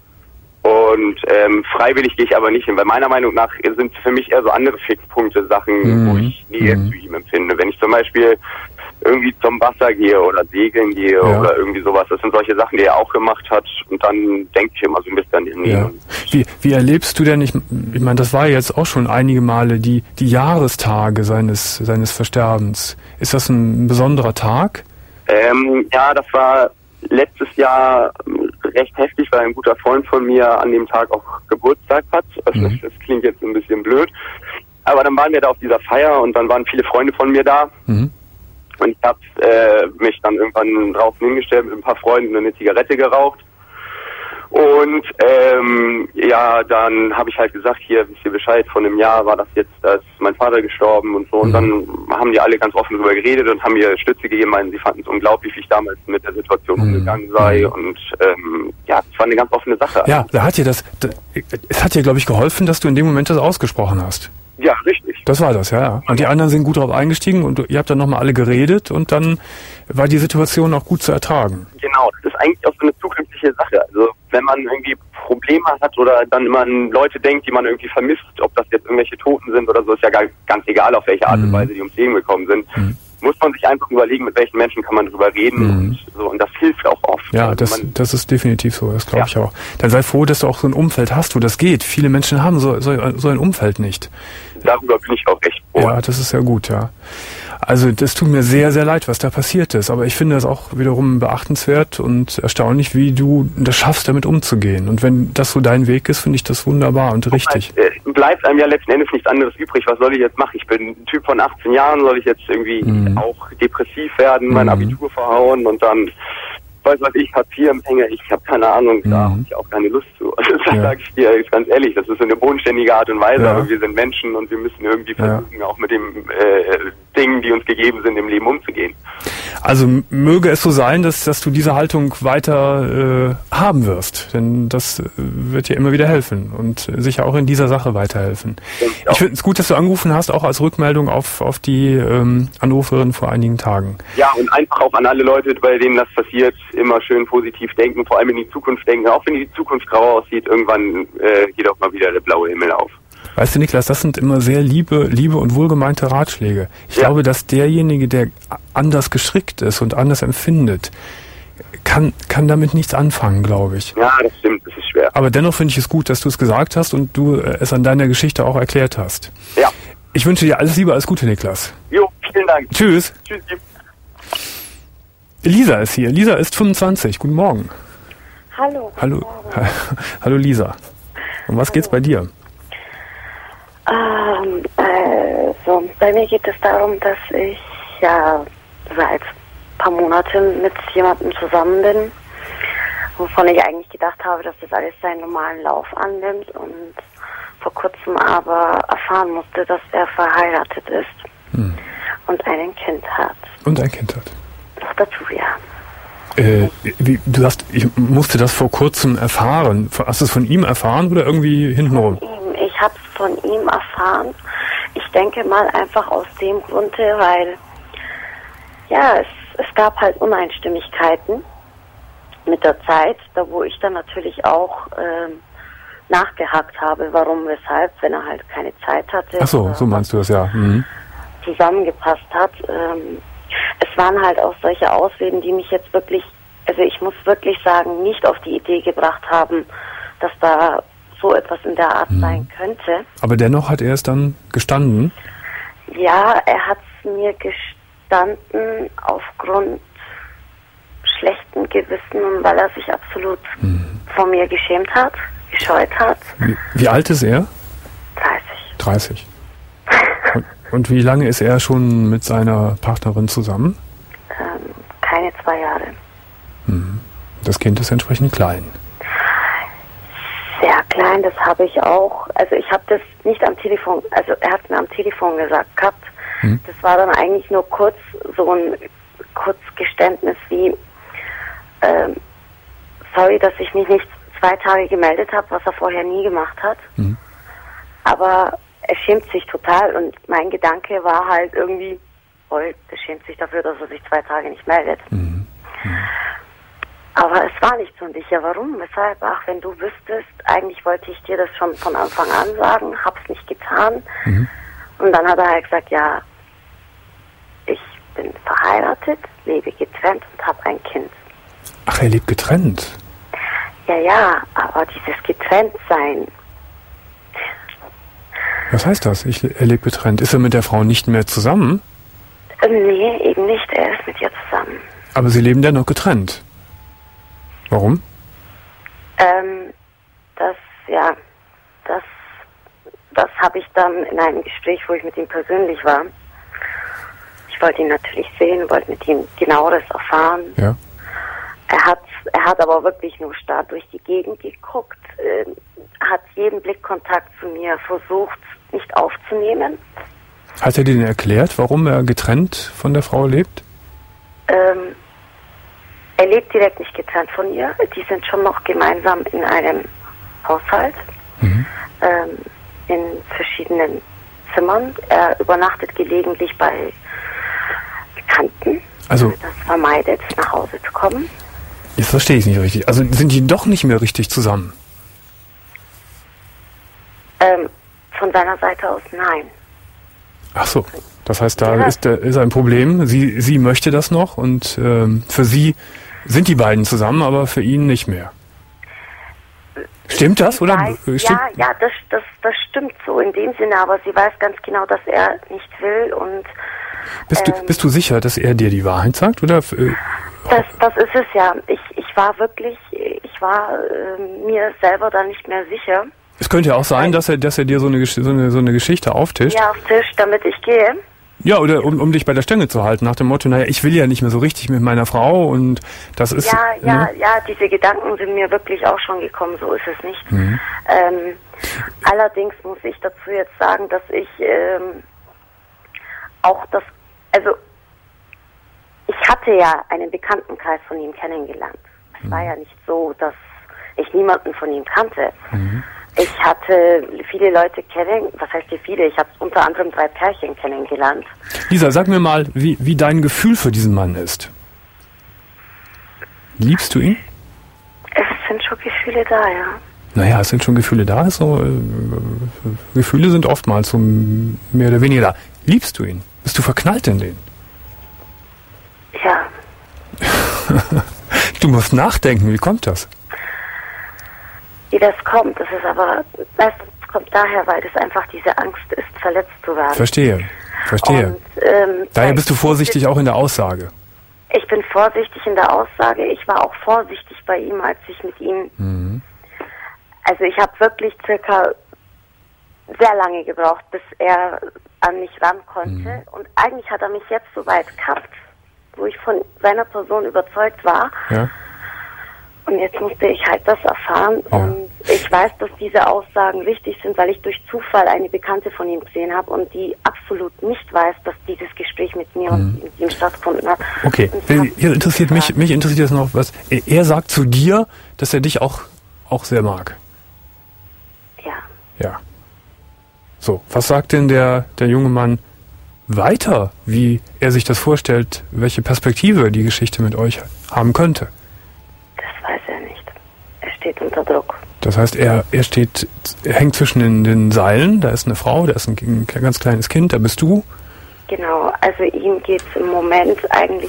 und ähm, freiwillig gehe ich aber nicht hin, weil meiner Meinung nach sind für mich eher so andere Fixpunkte Sachen, mhm. wo ich Nähe mhm. zu ihm empfinde. Wenn ich zum Beispiel irgendwie zum Wasser gehe oder segeln gehe ja. oder irgendwie sowas, das sind solche Sachen, die er auch gemacht hat und dann denke ich immer so ein bisschen an die Nähe. Ja. Wie, wie erlebst du denn, ich, ich meine, das war jetzt auch schon einige Male, die, die Jahrestage seines, seines Versterbens. Ist das ein besonderer Tag? Ähm, ja, das war letztes Jahr recht heftig, weil ein guter Freund von mir an dem Tag auch Geburtstag hat. Also mhm. das, das klingt jetzt ein bisschen blöd. Aber dann waren wir da auf dieser Feier und dann waren viele Freunde von mir da. Mhm. Und ich habe äh, mich dann irgendwann draußen hingestellt mit ein paar Freunden und eine Zigarette geraucht. Und ähm, ja, dann habe ich halt gesagt, hier, wisst ihr Bescheid, vor einem Jahr war das jetzt, da ist mein Vater gestorben und so. Und dann haben die alle ganz offen darüber geredet und haben mir Stütze gegeben, meinen, sie fanden es unglaublich, wie ich damals mit der Situation mhm. umgegangen sei. Und ähm, ja, es war eine ganz offene Sache. Ja, da hat dir das, das es hat dir, glaube ich, geholfen, dass du in dem Moment das ausgesprochen hast. Ja, richtig. Das war das, ja, ja. Und die anderen sind gut drauf eingestiegen und ihr habt dann nochmal alle geredet und dann war die Situation auch gut zu ertragen. Genau, das ist eigentlich auch so eine zukünftige Sache. Also wenn man irgendwie Probleme hat oder dann immer an Leute denkt, die man irgendwie vermisst, ob das jetzt irgendwelche Toten sind oder so, ist ja gar, ganz egal, auf welche Art und Weise die ums Leben gekommen sind. Mhm. Muss man sich einfach überlegen, mit welchen Menschen kann man drüber reden mhm. und so, und das hilft auch oft. Ja, also das, das ist definitiv so, das glaube ja. ich auch. Dann sei froh, dass du auch so ein Umfeld hast, wo das geht. Viele Menschen haben so, so, so ein Umfeld nicht. Darüber bin ich auch recht froh. Ja, das ist ja gut, ja. Also das tut mir sehr, sehr leid, was da passiert ist. Aber ich finde das auch wiederum beachtenswert und erstaunlich, wie du das schaffst, damit umzugehen. Und wenn das so dein Weg ist, finde ich das wunderbar und richtig. Es bleibt einem ja letzten Endes nichts anderes übrig. Was soll ich jetzt machen? Ich bin ein Typ von achtzehn Jahren, soll ich jetzt irgendwie mhm. auch depressiv werden, mein mhm. Abitur verhauen und dann, weiß was ich, Hartz-vier-Empfänger, ich habe keine Ahnung, mhm. da habe ich auch keine Lust zu. Also das ja. sage ich dir ganz ehrlich, das ist eine bodenständige Art und Weise, ja. aber wir sind Menschen und wir müssen irgendwie versuchen, ja. auch mit den äh, Dingen, die uns gegeben sind, im Leben umzugehen. Also möge es so sein, dass, dass du diese Haltung weiter äh, haben wirst, denn das äh, wird dir immer wieder helfen und sicher auch in dieser Sache weiterhelfen. Ich, ich finde es gut, dass du angerufen hast, auch als Rückmeldung auf, auf die ähm, Anruferin vor einigen Tagen. Ja, und einfach auch an alle Leute, bei denen das passiert, immer schön positiv denken, vor allem in die Zukunft denken, auch wenn die Zukunft grau aussieht, irgendwann äh, geht auch mal wieder der blaue Himmel auf. Weißt du, Niklas, das sind immer sehr liebe, liebe und wohlgemeinte Ratschläge. Ich Ja. glaube, dass derjenige, der anders gestrickt ist und anders empfindet, kann, kann damit nichts anfangen, glaube ich. Ja, das stimmt, das ist schwer. Aber dennoch finde ich es gut, dass du es gesagt hast und du äh, es an deiner Geschichte auch erklärt hast. Ja. Ich wünsche dir alles Liebe, alles Gute, Niklas. Jo, vielen Dank. Tschüss. Tschüss. Lisa ist hier. Lisa ist fünfundzwanzig. Guten Morgen. Hallo. Hallo. Hallo Lisa. Um was geht's bei dir? Ähm, also, bei mir geht es darum, dass ich ja seit ein paar Monaten mit jemandem zusammen bin, wovon ich eigentlich gedacht habe, dass das alles seinen normalen Lauf annimmt und vor kurzem aber erfahren musste, dass er verheiratet ist hm. und ein Kind hat. Und ein Kind hat. Noch dazu, ja. Äh, wie, du hast, ich musste das vor kurzem erfahren. Hast du es von ihm erfahren oder irgendwie hintenrum? Von ihm. Ich habe es von ihm erfahren. Ich denke mal einfach aus dem Grunde, weil ja, es, es gab halt Uneinstimmigkeiten mit der Zeit, da wo ich dann natürlich auch ähm, nachgehakt habe, warum, weshalb, wenn er halt keine Zeit hatte. Ach so, so meinst du das, ja. Mhm. Zusammengepasst hat. Ähm, es waren halt auch solche Ausreden, die mich jetzt wirklich, also ich muss wirklich sagen, nicht auf die Idee gebracht haben, dass da so etwas in der Art mhm. sein könnte. Aber dennoch hat er es dann gestanden? Ja, er hat es mir gestanden aufgrund schlechten Gewissen und weil er sich absolut mhm. vor mir geschämt hat, gescheut hat. Wie, wie alt ist er? dreißig. dreißig. Und, und wie lange ist er schon mit seiner Partnerin zusammen? Ähm, keine zwei Jahre. Mhm. Das Kind ist entsprechend klein. Sehr klein, das habe ich auch. Also ich habe das nicht am Telefon, also er hat mir am Telefon gesagt gehabt. Mhm. Das war dann eigentlich nur kurz so ein Kurzgeständnis wie ähm, sorry, dass ich mich nicht zwei Tage gemeldet habe, was er vorher nie gemacht hat. Mhm. Aber er schämt sich total und mein Gedanke war halt irgendwie, oh, er schämt sich dafür, dass er sich zwei Tage nicht meldet. Mhm. Mhm. Aber es war nicht so und ich, ja warum, weshalb, ach wenn du wüsstest, eigentlich wollte ich dir das schon von Anfang an sagen, hab's nicht getan. Mhm. Und dann hat er halt gesagt, ja, ich bin verheiratet, lebe getrennt und habe ein Kind. Ach, er lebt getrennt? Ja, ja, aber dieses Getrenntsein. Was heißt das? Ich, er lebt getrennt. Ist er mit der Frau nicht mehr zusammen? Äh, nee, eben nicht. Er ist mit ihr zusammen. Aber sie leben dennoch getrennt. Warum? Ähm, das, ja, das, das habe ich dann in einem Gespräch, wo ich mit ihm persönlich war. Ich wollte ihn natürlich sehen, wollte mit ihm genaueres erfahren. Ja. Er hat, er hat aber wirklich nur starr durch die Gegend geguckt, äh, hat jeden Blickkontakt zu mir versucht, nicht aufzunehmen. Hat er dir denn erklärt, warum er getrennt von der Frau lebt? Ähm, er lebt direkt nicht getrennt von ihr. Die sind schon noch gemeinsam in einem Haushalt, mhm. ähm, in verschiedenen Zimmern. Er übernachtet gelegentlich bei Bekannten, also damit das vermeidet, nach Hause zu kommen. Jetzt verstehe ich es nicht richtig. Also sind die doch nicht mehr richtig zusammen? Ähm, von seiner Seite aus nein. Ach so, das heißt, da ja. ist, äh, ist ein Problem. Sie, sie möchte das noch und ähm, für sie sind die beiden zusammen, aber für ihn nicht mehr. Stimmt das, oder? Weiß, Stimmt? Ja, ja, das, das, das stimmt so in dem Sinne, aber sie weiß ganz genau, dass er nicht will und... Bist, ähm, du, bist du sicher, dass er dir die Wahrheit sagt, oder? Äh, das, das ist es ja. Ich, ich war wirklich, ich war äh, mir selber da nicht mehr sicher. Es könnte ja auch sein, dass er, dass er dir so eine, so eine, so eine Geschichte auftischt. Ja, auf Tisch, damit ich gehe. Ja, oder um, um dich bei der Stange zu halten, nach dem Motto, naja, ich will ja nicht mehr so richtig mit meiner Frau und das ist... Ja, ja, ne? ja, diese Gedanken sind mir wirklich auch schon gekommen, so ist es nicht. Mhm. Ähm, allerdings muss ich dazu jetzt sagen, dass ich ähm, auch das, also ich hatte ja einen Bekanntenkreis von ihm kennengelernt. Es mhm. war ja nicht so, dass ich niemanden von ihm kannte. Mhm. Ich hatte viele Leute kennen, was heißt hier viele? Ich habe unter anderem drei Pärchen kennengelernt. Lisa, sag mir mal, wie, wie dein Gefühl für diesen Mann ist. Liebst du ihn? Es sind schon Gefühle da, ja. Naja, es sind schon Gefühle da. So, äh, Gefühle sind oftmals so mehr oder weniger da. Liebst du ihn? Bist du verknallt in den? Ja. Du musst nachdenken, wie kommt das? Wie das kommt, das ist aber, das kommt daher, weil das einfach diese Angst ist, verletzt zu werden. Verstehe, verstehe. Und, ähm, daher bist du vorsichtig auch in der Aussage. Ich bin vorsichtig in der Aussage. Ich war auch vorsichtig bei ihm, als ich mit ihm... Mhm. Also ich habe wirklich circa sehr lange gebraucht, bis er an mich ran konnte. Mhm. Und eigentlich hat er mich jetzt so weit gehabt, wo ich von seiner Person überzeugt war. Ja. Und jetzt musste ich halt das erfahren. Ja. Und ich weiß, dass diese Aussagen richtig sind, weil ich durch Zufall eine Bekannte von ihm gesehen habe und die absolut nicht weiß, dass dieses Gespräch mit mir mhm. und mit ihm stattgefunden hat. Okay, hier interessiert mich, mich interessiert jetzt noch was. Er sagt zu dir, dass er dich auch, auch sehr mag. Ja. Ja. So, was sagt denn der, der junge Mann weiter, wie er sich das vorstellt, welche Perspektive die Geschichte mit euch haben könnte? Das weiß er nicht. Er steht unter Druck. Das heißt, er, er steht, er hängt zwischen den, den Seilen, da ist eine Frau, da ist ein, ein ganz kleines Kind, da bist du. Genau, also ihm geht es im Moment eigentlich,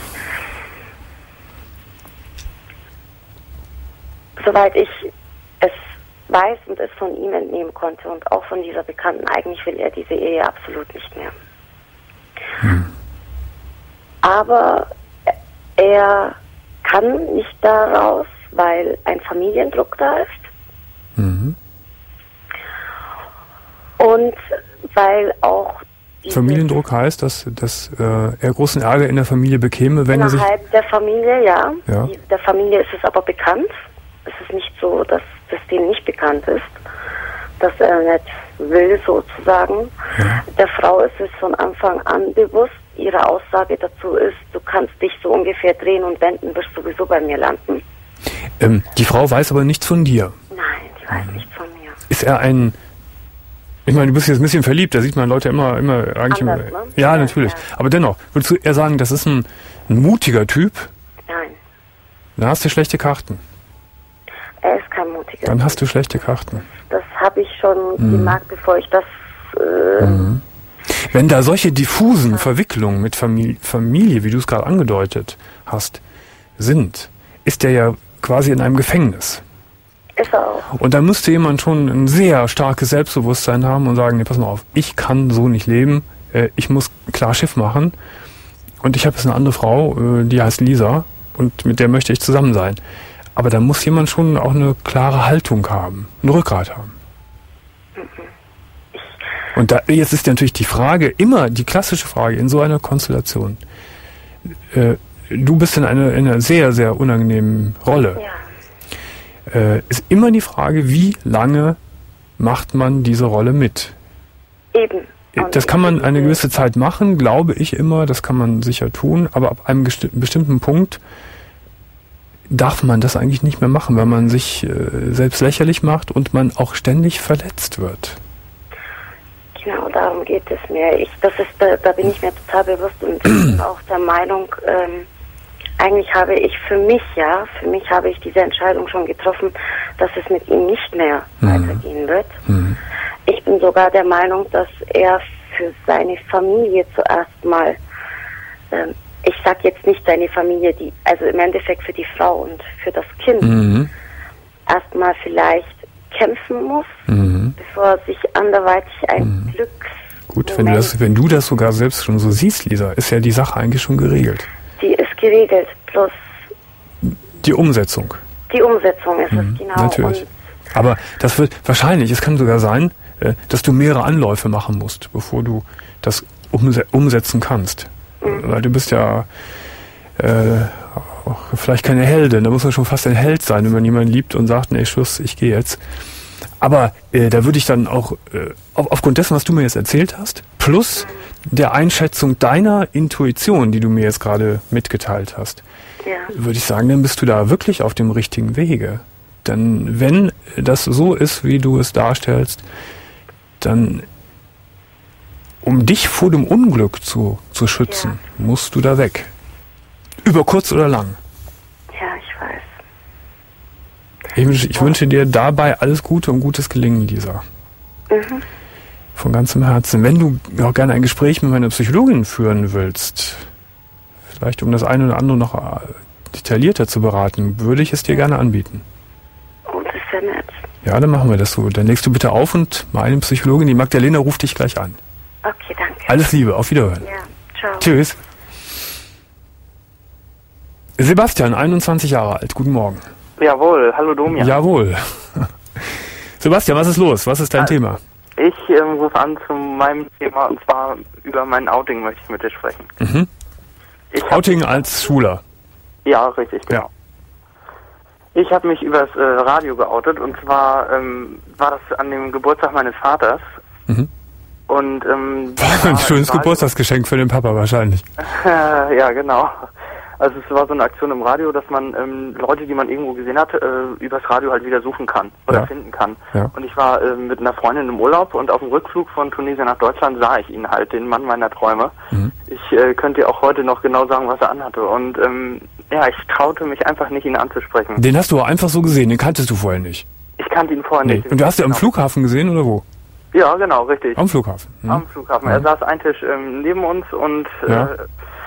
soweit ich es weiß und es von ihm entnehmen konnte und auch von dieser Bekannten, eigentlich will er diese Ehe absolut nicht mehr. Hm. Aber er kann nicht daraus, weil ein Familiendruck da ist. Mhm. Und weil auch Familiendruck heißt, dass, dass äh, er großen Ärger in der Familie bekäme, wenn er sich... Innerhalb der Familie, ja. ja. Die, der Familie ist es aber bekannt. Es ist nicht so, dass das denen nicht bekannt ist, dass er nicht will, sozusagen. Ja. Der Frau ist es von Anfang an bewusst. Ihre Aussage dazu ist, du kannst dich so ungefähr drehen und wenden, wirst sowieso bei mir landen. Ähm, die Frau weiß aber nichts von dir. Nein, die weiß mhm. nichts von mir. Ist er ein... Ich meine, du bist jetzt ein bisschen verliebt, da sieht man Leute immer, immer eigentlich Anders, immer, ne? ja, Ja, natürlich. ja. Aber dennoch, würdest du eher sagen, das ist ein, ein mutiger Typ? Nein, Dann hast du schlechte Karten. er ist kein mutiger. Dann hast du schlechte Karten. Das habe ich schon Mhm. gemerkt, bevor ich das... Äh, Mhm. Wenn da solche diffusen Verwicklungen mit Familie, Familie, wie du es gerade angedeutet hast, sind, ist der ja quasi in einem Gefängnis. Ist er auch. Und da müsste jemand schon ein sehr starkes Selbstbewusstsein haben und sagen, nee, pass mal auf, ich kann so nicht leben, äh, ich muss klar Schiff machen und ich habe jetzt eine andere Frau, äh, die heißt Lisa und mit der möchte ich zusammen sein. Aber da muss jemand schon auch eine klare Haltung haben, ein Rückgrat haben. Und da, jetzt ist natürlich die Frage, immer die klassische Frage in so einer Konstellation. Äh, du bist in einer, in einer sehr, sehr unangenehmen Rolle. Ja. Äh, ist immer die Frage, wie lange macht man diese Rolle mit? Eben. Und das kann man eine gewisse Zeit machen, glaube ich immer, das kann man sicher tun, aber ab einem gesti- bestimmten Punkt darf man das eigentlich nicht mehr machen, weil man sich äh, selbst lächerlich macht und man auch ständig verletzt wird. Genau, darum geht es mir. Ich, das ist, da, da bin ich mir total bewusst und ich bin auch der Meinung, ähm, eigentlich habe ich für mich, ja, für mich habe ich diese Entscheidung schon getroffen, dass es mit ihm nicht mehr Mhm. weitergehen wird. Mhm. Ich bin sogar der Meinung, dass er für seine Familie zuerst mal, ähm, ich sag jetzt nicht seine Familie, die, also im Endeffekt für die Frau und für das Kind, Mhm. erstmal vielleicht kämpfen muss, Mhm. bevor er sich anderweitig ein Mhm. Glück... Gut, wenn du, das, wenn du das sogar selbst schon so siehst, Lisa, ist ja die Sache eigentlich schon geregelt. Die ist geregelt, plus Die Umsetzung. die Umsetzung ist Mhm, es, genau. natürlich. Und Aber das wird wahrscheinlich, es kann sogar sein, äh, dass du mehrere Anläufe machen musst, bevor du das umse- umsetzen kannst. Mhm. Weil du bist ja äh, auch vielleicht keine Heldin, da muss man schon fast ein Held sein, wenn man jemanden liebt und sagt, nee, Schluss, ich gehe jetzt. Aber äh, da würde ich dann auch, äh, auf, aufgrund dessen, was du mir jetzt erzählt hast, plus der Einschätzung deiner Intuition, die du mir jetzt gerade mitgeteilt hast, ja, würde ich sagen, dann bist du da wirklich auf dem richtigen Wege. Denn wenn das so ist, wie du es darstellst, dann, um dich vor dem Unglück zu, zu schützen, musst du da weg. Über kurz oder lang. ja, ich weiß. Ich, ich wünsche dir dabei alles Gute und gutes Gelingen, Lisa. Mhm. Von ganzem Herzen. Wenn du auch gerne ein Gespräch mit meiner Psychologin führen willst, vielleicht um das eine oder andere noch detaillierter zu beraten, würde ich es dir gerne anbieten. Oh, das ist ja nett. Ja, dann machen wir das so. Dann legst du bitte auf und meine Psychologin, die Magdalena, ruft dich gleich an. Okay, danke. Alles Liebe, auf Wiederhören. Ja, ciao. Tschüss. Sebastian, einundzwanzig Jahre alt, guten Morgen. Jawohl, hallo Domian. Jawohl. Sebastian, was ist los? Was ist dein also, Thema? Ich ähm, rufe an zu meinem Thema, und zwar über mein Outing möchte ich mit dir sprechen. Mhm. Ich Outing als Schwuler? Ja, richtig, genau. Ja. Ich habe mich übers äh, Radio geoutet, und zwar ähm, war das an dem Geburtstag meines Vaters. Mhm. Und ähm, ein schönes Geburtstagsgeschenk für den Papa wahrscheinlich. Ja, genau. Also es war so eine Aktion im Radio, dass man ähm, Leute, die man irgendwo gesehen hat, äh, übers Radio halt wieder suchen kann oder ja. finden kann. Ja. Und ich war äh, mit einer Freundin im Urlaub, und auf dem Rückflug von Tunesien nach Deutschland sah ich ihn halt, den Mann meiner Träume. Mhm. Ich äh, könnte dir auch heute noch genau sagen, was er anhatte. Und ähm, ja, ich traute mich einfach nicht, ihn anzusprechen. Den hast du einfach so gesehen, den kanntest du vorher nicht? Ich kannte ihn vorher nee. nicht. Und du hast ihn genau. am Flughafen gesehen oder wo? Ja, genau, richtig. Am Flughafen? Mhm. Am Flughafen. Er saß einen Tisch ähm, neben uns, und ja. äh,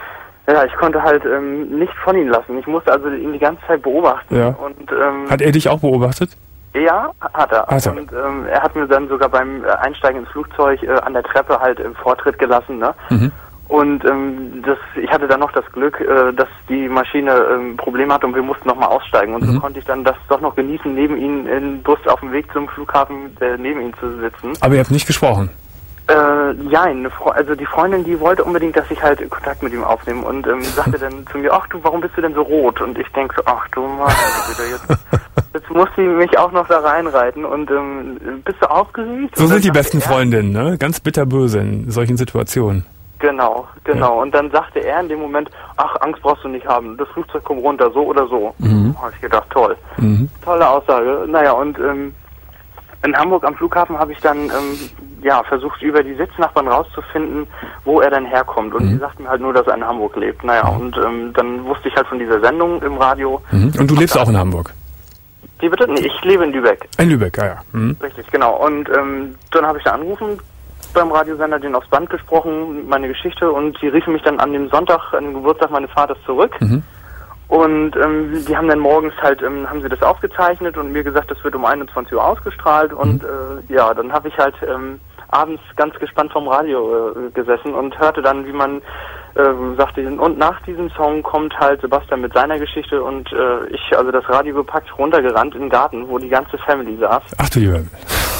ja, ich konnte halt ähm, nicht von ihm lassen. Ich musste also ihn die ganze Zeit beobachten. Ja. Und, ähm, hat er dich auch beobachtet? Ja, hat er. Hat er. Und ähm, er hat mir dann sogar beim Einsteigen ins Flugzeug äh, an der Treppe halt im Vortritt gelassen, ne? Mhm. Und ähm, das, ich hatte dann noch das Glück, äh, dass die Maschine ähm, Probleme hatte und wir mussten nochmal aussteigen. Und mhm. so konnte ich dann das doch noch genießen, neben ihm im Bus auf dem Weg zum Flughafen äh, neben ihm zu sitzen. Aber ihr habt nicht gesprochen? Äh, ja, eine Fre- also die Freundin, die wollte unbedingt, dass ich halt Kontakt mit ihm aufnehme, und ähm, sagte dann zu mir, ach du, warum bist du denn so rot? Und ich denke so, ach du Mann, jetzt, jetzt muss sie mich auch noch da reinreiten, und ähm, bist du aufgeregt? So und sind die besten er, Freundinnen, ne? Ganz bitterböse in solchen Situationen. Genau, genau. Ja. Und dann sagte er in dem Moment, ach, Angst brauchst du nicht haben, das Flugzeug kommt runter, so oder so. Mhm. Habe ich gedacht, toll. Mhm. Tolle Aussage. Naja, und ähm, in Hamburg am Flughafen habe ich dann ähm, ja versucht, über die Sitznachbarn rauszufinden, wo er denn herkommt. Und mhm. die sagten mir halt nur, dass er in Hamburg lebt. Naja, mhm. und ähm, dann wusste ich halt von dieser Sendung im Radio. Mhm. Und du lebst auch in Hamburg? Wie bitte? Nee, ich lebe in Lübeck. In Lübeck, ja, ja. Mhm. Richtig, genau. Und ähm, dann habe ich da angerufen beim Radiosender, den aufs Band gesprochen, meine Geschichte, und die riefen mich dann an dem Sonntag, an dem Geburtstag meines Vaters zurück. Mhm. Und ähm, die haben dann morgens halt, ähm, haben sie das aufgezeichnet und mir gesagt, das wird um einundzwanzig Uhr ausgestrahlt. Und äh, ja, dann habe ich halt ähm, abends ganz gespannt vom Radio äh, gesessen und hörte dann, wie man äh, sagte, und nach diesem Song kommt halt Sebastian mit seiner Geschichte, und äh, ich, also das Radio gepackt, runtergerannt in den Garten, wo die ganze Family saß. Ach du Lieber.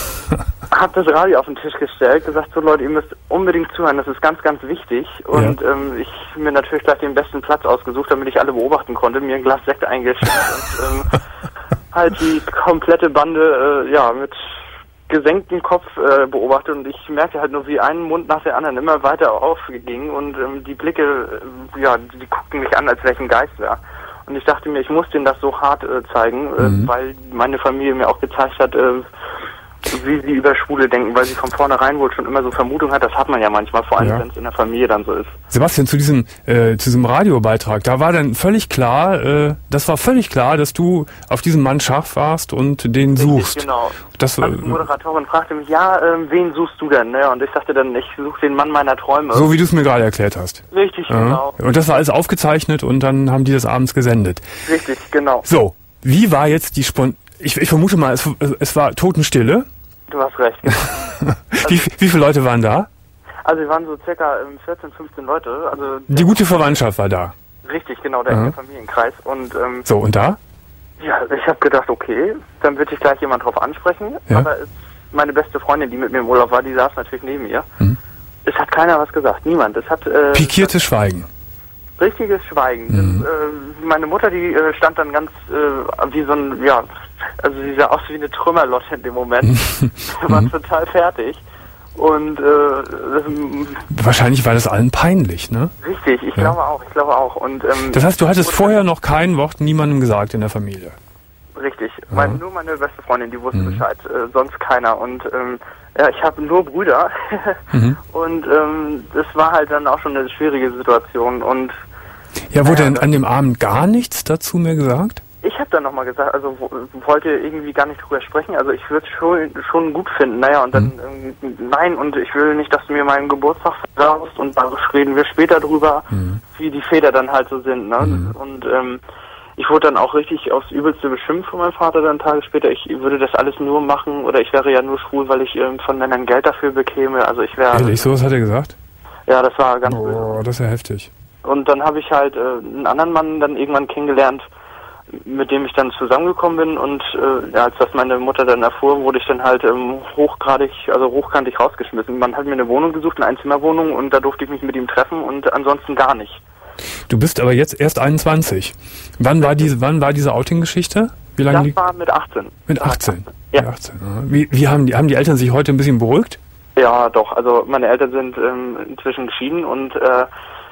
Hab das Radio auf den Tisch gestellt, gesagt, so Leute, ihr müsst unbedingt zuhören, das ist ganz, ganz wichtig. Und ja. ähm, ich mir natürlich gleich den besten Platz ausgesucht, damit ich alle beobachten konnte, mir ein Glas Sekt eingeschenkt und ähm, halt die komplette Bande äh, ja mit gesenktem Kopf äh, beobachtet, und ich merkte halt nur, wie ein Mund nach der anderen immer weiter aufging, und ähm, die Blicke, äh, ja, die guckten mich an, als wäre ich ein Geist wäre. Und ich dachte mir, ich muss denen das so hart äh, zeigen, mhm. äh, weil meine Familie mir auch gezeigt hat, äh, wie sie über Schwule denken, weil sie von vornherein wohl schon immer so Vermutung hat. Das hat man ja manchmal, vor allem ja. wenn es in der Familie dann so ist. Sebastian, zu diesem äh, zu diesem Radiobeitrag, da war dann völlig klar, äh, das war völlig klar, dass du auf diesen Mann scharf warst und den Richtig, suchst. Genau. Das, also die Moderatorin fragte mich, ja, äh, wen suchst du denn? Ne? Und ich sagte dann, ich suche den Mann meiner Träume. So wie du es mir gerade erklärt hast. Richtig, ja. genau. Und das war alles aufgezeichnet, und dann haben die das abends gesendet. Richtig, genau. So, wie war jetzt die Spon... Ich, ich vermute mal, es, es war Totenstille. Du hast recht. Genau. wie, also, wie viele Leute waren da? Also wir waren so circa vierzehn, fünfzehn Leute. Also die gute Verwandtschaft war da? Richtig, genau, der enge Familienkreis. Und, ähm, so, und da? Ja, ich habe gedacht, okay, dann wird sich gleich jemand drauf ansprechen. Ja. Aber es, meine beste Freundin, die mit mir im Urlaub war, die saß natürlich neben mir. Mhm. Es hat keiner was gesagt, niemand. Es hat äh, Pikiertes hat, Schweigen. Richtiges Schweigen. Mhm. Das, äh, meine Mutter, die äh, stand dann ganz äh, wie so ein, ja, also sie sah aus wie eine Trümmerlotte in dem Moment. war mhm. total fertig. Und äh, das, wahrscheinlich war das allen peinlich, ne? Richtig, ich ja. glaube auch, ich glaube auch. Und ähm, das heißt, du hattest vorher noch kein Wort niemandem gesagt in der Familie? Richtig, ja. mein, nur meine beste Freundin, die wusste mhm. Bescheid, äh, sonst keiner. Und ähm, ja, ich habe nur Brüder. mhm. Und ähm, das war halt dann auch schon eine schwierige Situation. Und ja, wurde naja, denn an dem Abend gar nichts dazu mehr gesagt? Ich habe dann nochmal gesagt, also wollte irgendwie gar nicht drüber sprechen, also ich würde es schon, schon gut finden, naja, und dann, mhm. ähm, nein, und ich will nicht, dass du mir meinen Geburtstag versaust, und dann reden wir später drüber, mhm. wie die Väter dann halt so sind, ne, mhm. und ähm, ich wurde dann auch richtig aufs Übelste beschimpft von meinem Vater dann Tage später, ich würde das alles nur machen, oder ich wäre ja nur schwul, weil ich ähm, von Männern Geld dafür bekäme, also ich wäre... Ehrlich, sowas hat er gesagt? Ja, das war ganz Oh, böse. Das ist ja heftig. Und dann habe ich halt äh, einen anderen Mann dann irgendwann kennengelernt, mit dem ich dann zusammengekommen bin, und äh, ja, als das meine Mutter dann erfuhr, wurde ich dann halt ähm, hochgradig, also hochkantig rausgeschmissen. Man hat mir eine Wohnung gesucht, eine Einzimmerwohnung, und da durfte ich mich mit ihm treffen und ansonsten gar nicht. Du bist aber jetzt erst einundzwanzig. Wann war diese, wann war diese Outing-Geschichte? Wie lange? Das die? war mit achtzehn. Mit achtzehn? Ja. Mit achtzehn. Wie, wie haben die, haben die Eltern sich heute ein bisschen beruhigt? Ja, doch. Also meine Eltern sind ähm, inzwischen geschieden, und äh,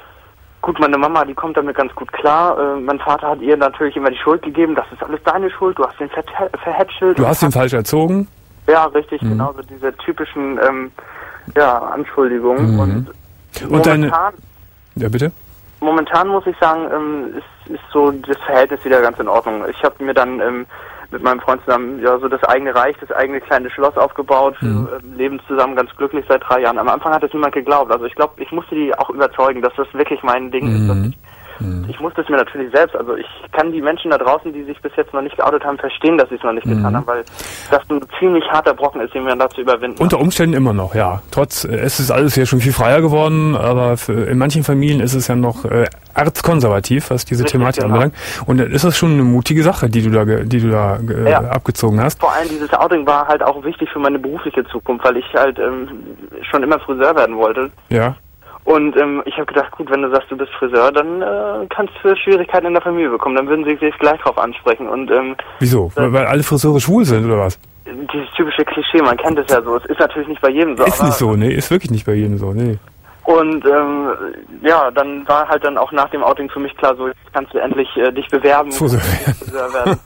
gut, meine Mama, die kommt damit ganz gut klar. Äh, mein Vater hat ihr natürlich immer die Schuld gegeben, das ist alles deine Schuld, du hast ihn ver verhätschelt. Du hast ihn falsch erzogen? Ja, richtig, mhm. genau, so diese typischen ähm, ja, Anschuldigungen. Mhm. Und, und momentan, deine... Ja, bitte? Momentan muss ich sagen, ähm, ist, ist so das Verhältnis wieder ganz in Ordnung. Ich habe mir dann ähm, mit meinem Freund zusammen ja so das eigene Reich, das eigene kleine Schloss aufgebaut, mhm. äh, leben zusammen ganz glücklich seit drei Jahren. Am Anfang hat das niemand geglaubt. Also ich glaube, ich musste die auch überzeugen, dass das wirklich mein Ding mhm. ist. Dass ich, mhm. ich musste es mir natürlich selbst. Also ich kann die Menschen da draußen, die sich bis jetzt noch nicht geoutet haben, verstehen, dass sie es noch nicht mhm. getan haben, weil das ein ziemlich harter Brocken ist, den wir da zu überwinden. Unter Umständen immer noch, ja. Trotz, äh, es ist alles ja schon viel freier geworden, aber für, in manchen Familien ist es ja noch äh, erzkonservativ, was diese Richtig, Thematik genau. anbelangt. Und dann ist das schon eine mutige Sache, die du da, die du da äh, ja. abgezogen hast. Vor allem dieses Outing war halt auch wichtig für meine berufliche Zukunft, weil ich halt ähm, schon immer Friseur werden wollte. Ja. Und ähm, ich habe gedacht, gut, wenn du sagst, du bist Friseur, dann äh, kannst du Schwierigkeiten in der Familie bekommen. Dann würden sie sich gleich drauf ansprechen. Und ähm, wieso? Weil, weil alle Friseure schwul sind, oder was? Dieses typische Klischee, man kennt es ja so. Es ist natürlich nicht bei jedem so. Ist nicht so, nee, ist wirklich nicht bei jedem so, nee. Und ähm, ja, dann war halt dann auch nach dem Outing für mich klar, so jetzt kannst du endlich äh, dich bewerben. Friseur Friseur werden.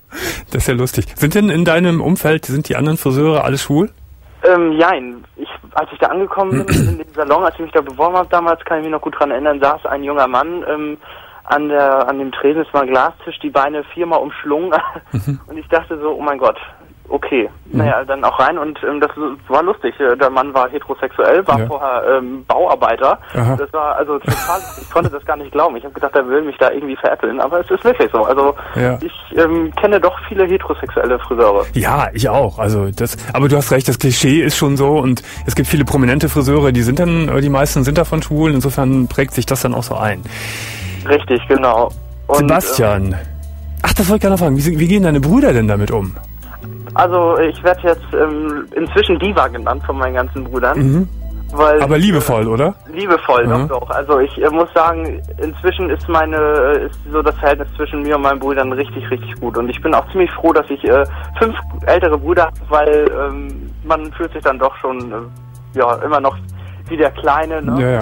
Das ist ja lustig. Sind denn in deinem Umfeld, sind die anderen Friseure alle schwul? Ähm, jein. Ich, als ich da angekommen bin in dem Salon, als ich mich da beworben habe damals, kann ich mich noch gut dran erinnern, saß ein junger Mann ähm, an der an dem Tresen, es war ein Glastisch, die Beine viermal umschlungen mhm. und ich dachte so, oh mein Gott, okay. Mhm. Naja, dann auch rein und ähm, das war lustig. Der Mann war heterosexuell, war ja. vorher ähm, Bauarbeiter. Aha. Das war also total, ich konnte das gar nicht glauben. Ich habe gedacht, er will mich da irgendwie veräppeln, aber es ist wirklich so. Also ja. ich ähm, kenne doch viele heterosexuelle Friseure. Ja, ich auch. Also das, aber du hast recht, das Klischee ist schon so und es gibt viele prominente Friseure, die sind dann, die meisten sind davon schwul, insofern prägt sich das dann auch so ein. Richtig, genau. Und, Sebastian, ähm, ach, das wollte ich gerne fragen, wie, wie gehen deine Brüder denn damit um? Also ich werde jetzt ähm, inzwischen Diva genannt von meinen ganzen Brüdern. Mhm. Weil, aber liebevoll, äh, oder? Liebevoll, mhm. doch, doch. Also ich äh, muss sagen, inzwischen ist meine, ist so das Verhältnis zwischen mir und meinen Brüdern richtig, richtig gut. Und ich bin auch ziemlich froh, dass ich äh, fünf ältere Brüder habe, weil ähm, man fühlt sich dann doch schon, äh, ja, immer noch wie der Kleine, ne? Ja, ja.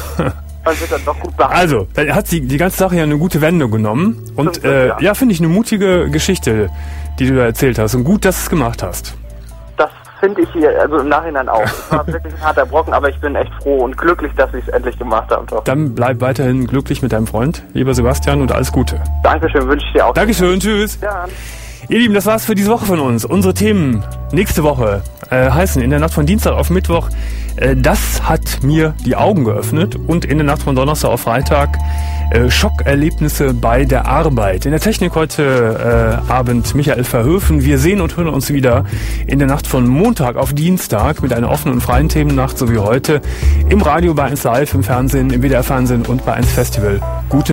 Man wird dann doch gut behandelt. Also, da hat sie die ganze Sache ja eine gute Wendung genommen. Und Glück, äh, ja, ja finde ich eine mutige Geschichte, die du da erzählt hast. Und gut, dass du es gemacht hast. Das finde ich hier, also im Nachhinein auch. Es war wirklich ein harter Brocken, aber ich bin echt froh und glücklich, dass ich es endlich gemacht habe. Doch. Dann bleib weiterhin glücklich mit deinem Freund, lieber Sebastian, und alles Gute. Dankeschön, wünsche ich dir auch. Dankeschön, tschüss. Ja. Ihr Lieben, das war's für diese Woche von uns. Unsere Themen nächste Woche äh, heißen in der Nacht von Dienstag auf Mittwoch, äh, das hat mir die Augen geöffnet, und in der Nacht von Donnerstag auf Freitag äh, Schockerlebnisse bei der Arbeit. In der Technik heute äh, Abend Michael Verhöfen. Wir sehen und hören uns wieder in der Nacht von Montag auf Dienstag mit einer offenen und freien Themennacht, so wie heute, im Radio bei eins Live, im Fernsehen, im W D R Fernsehen und bei eins Festival. Gute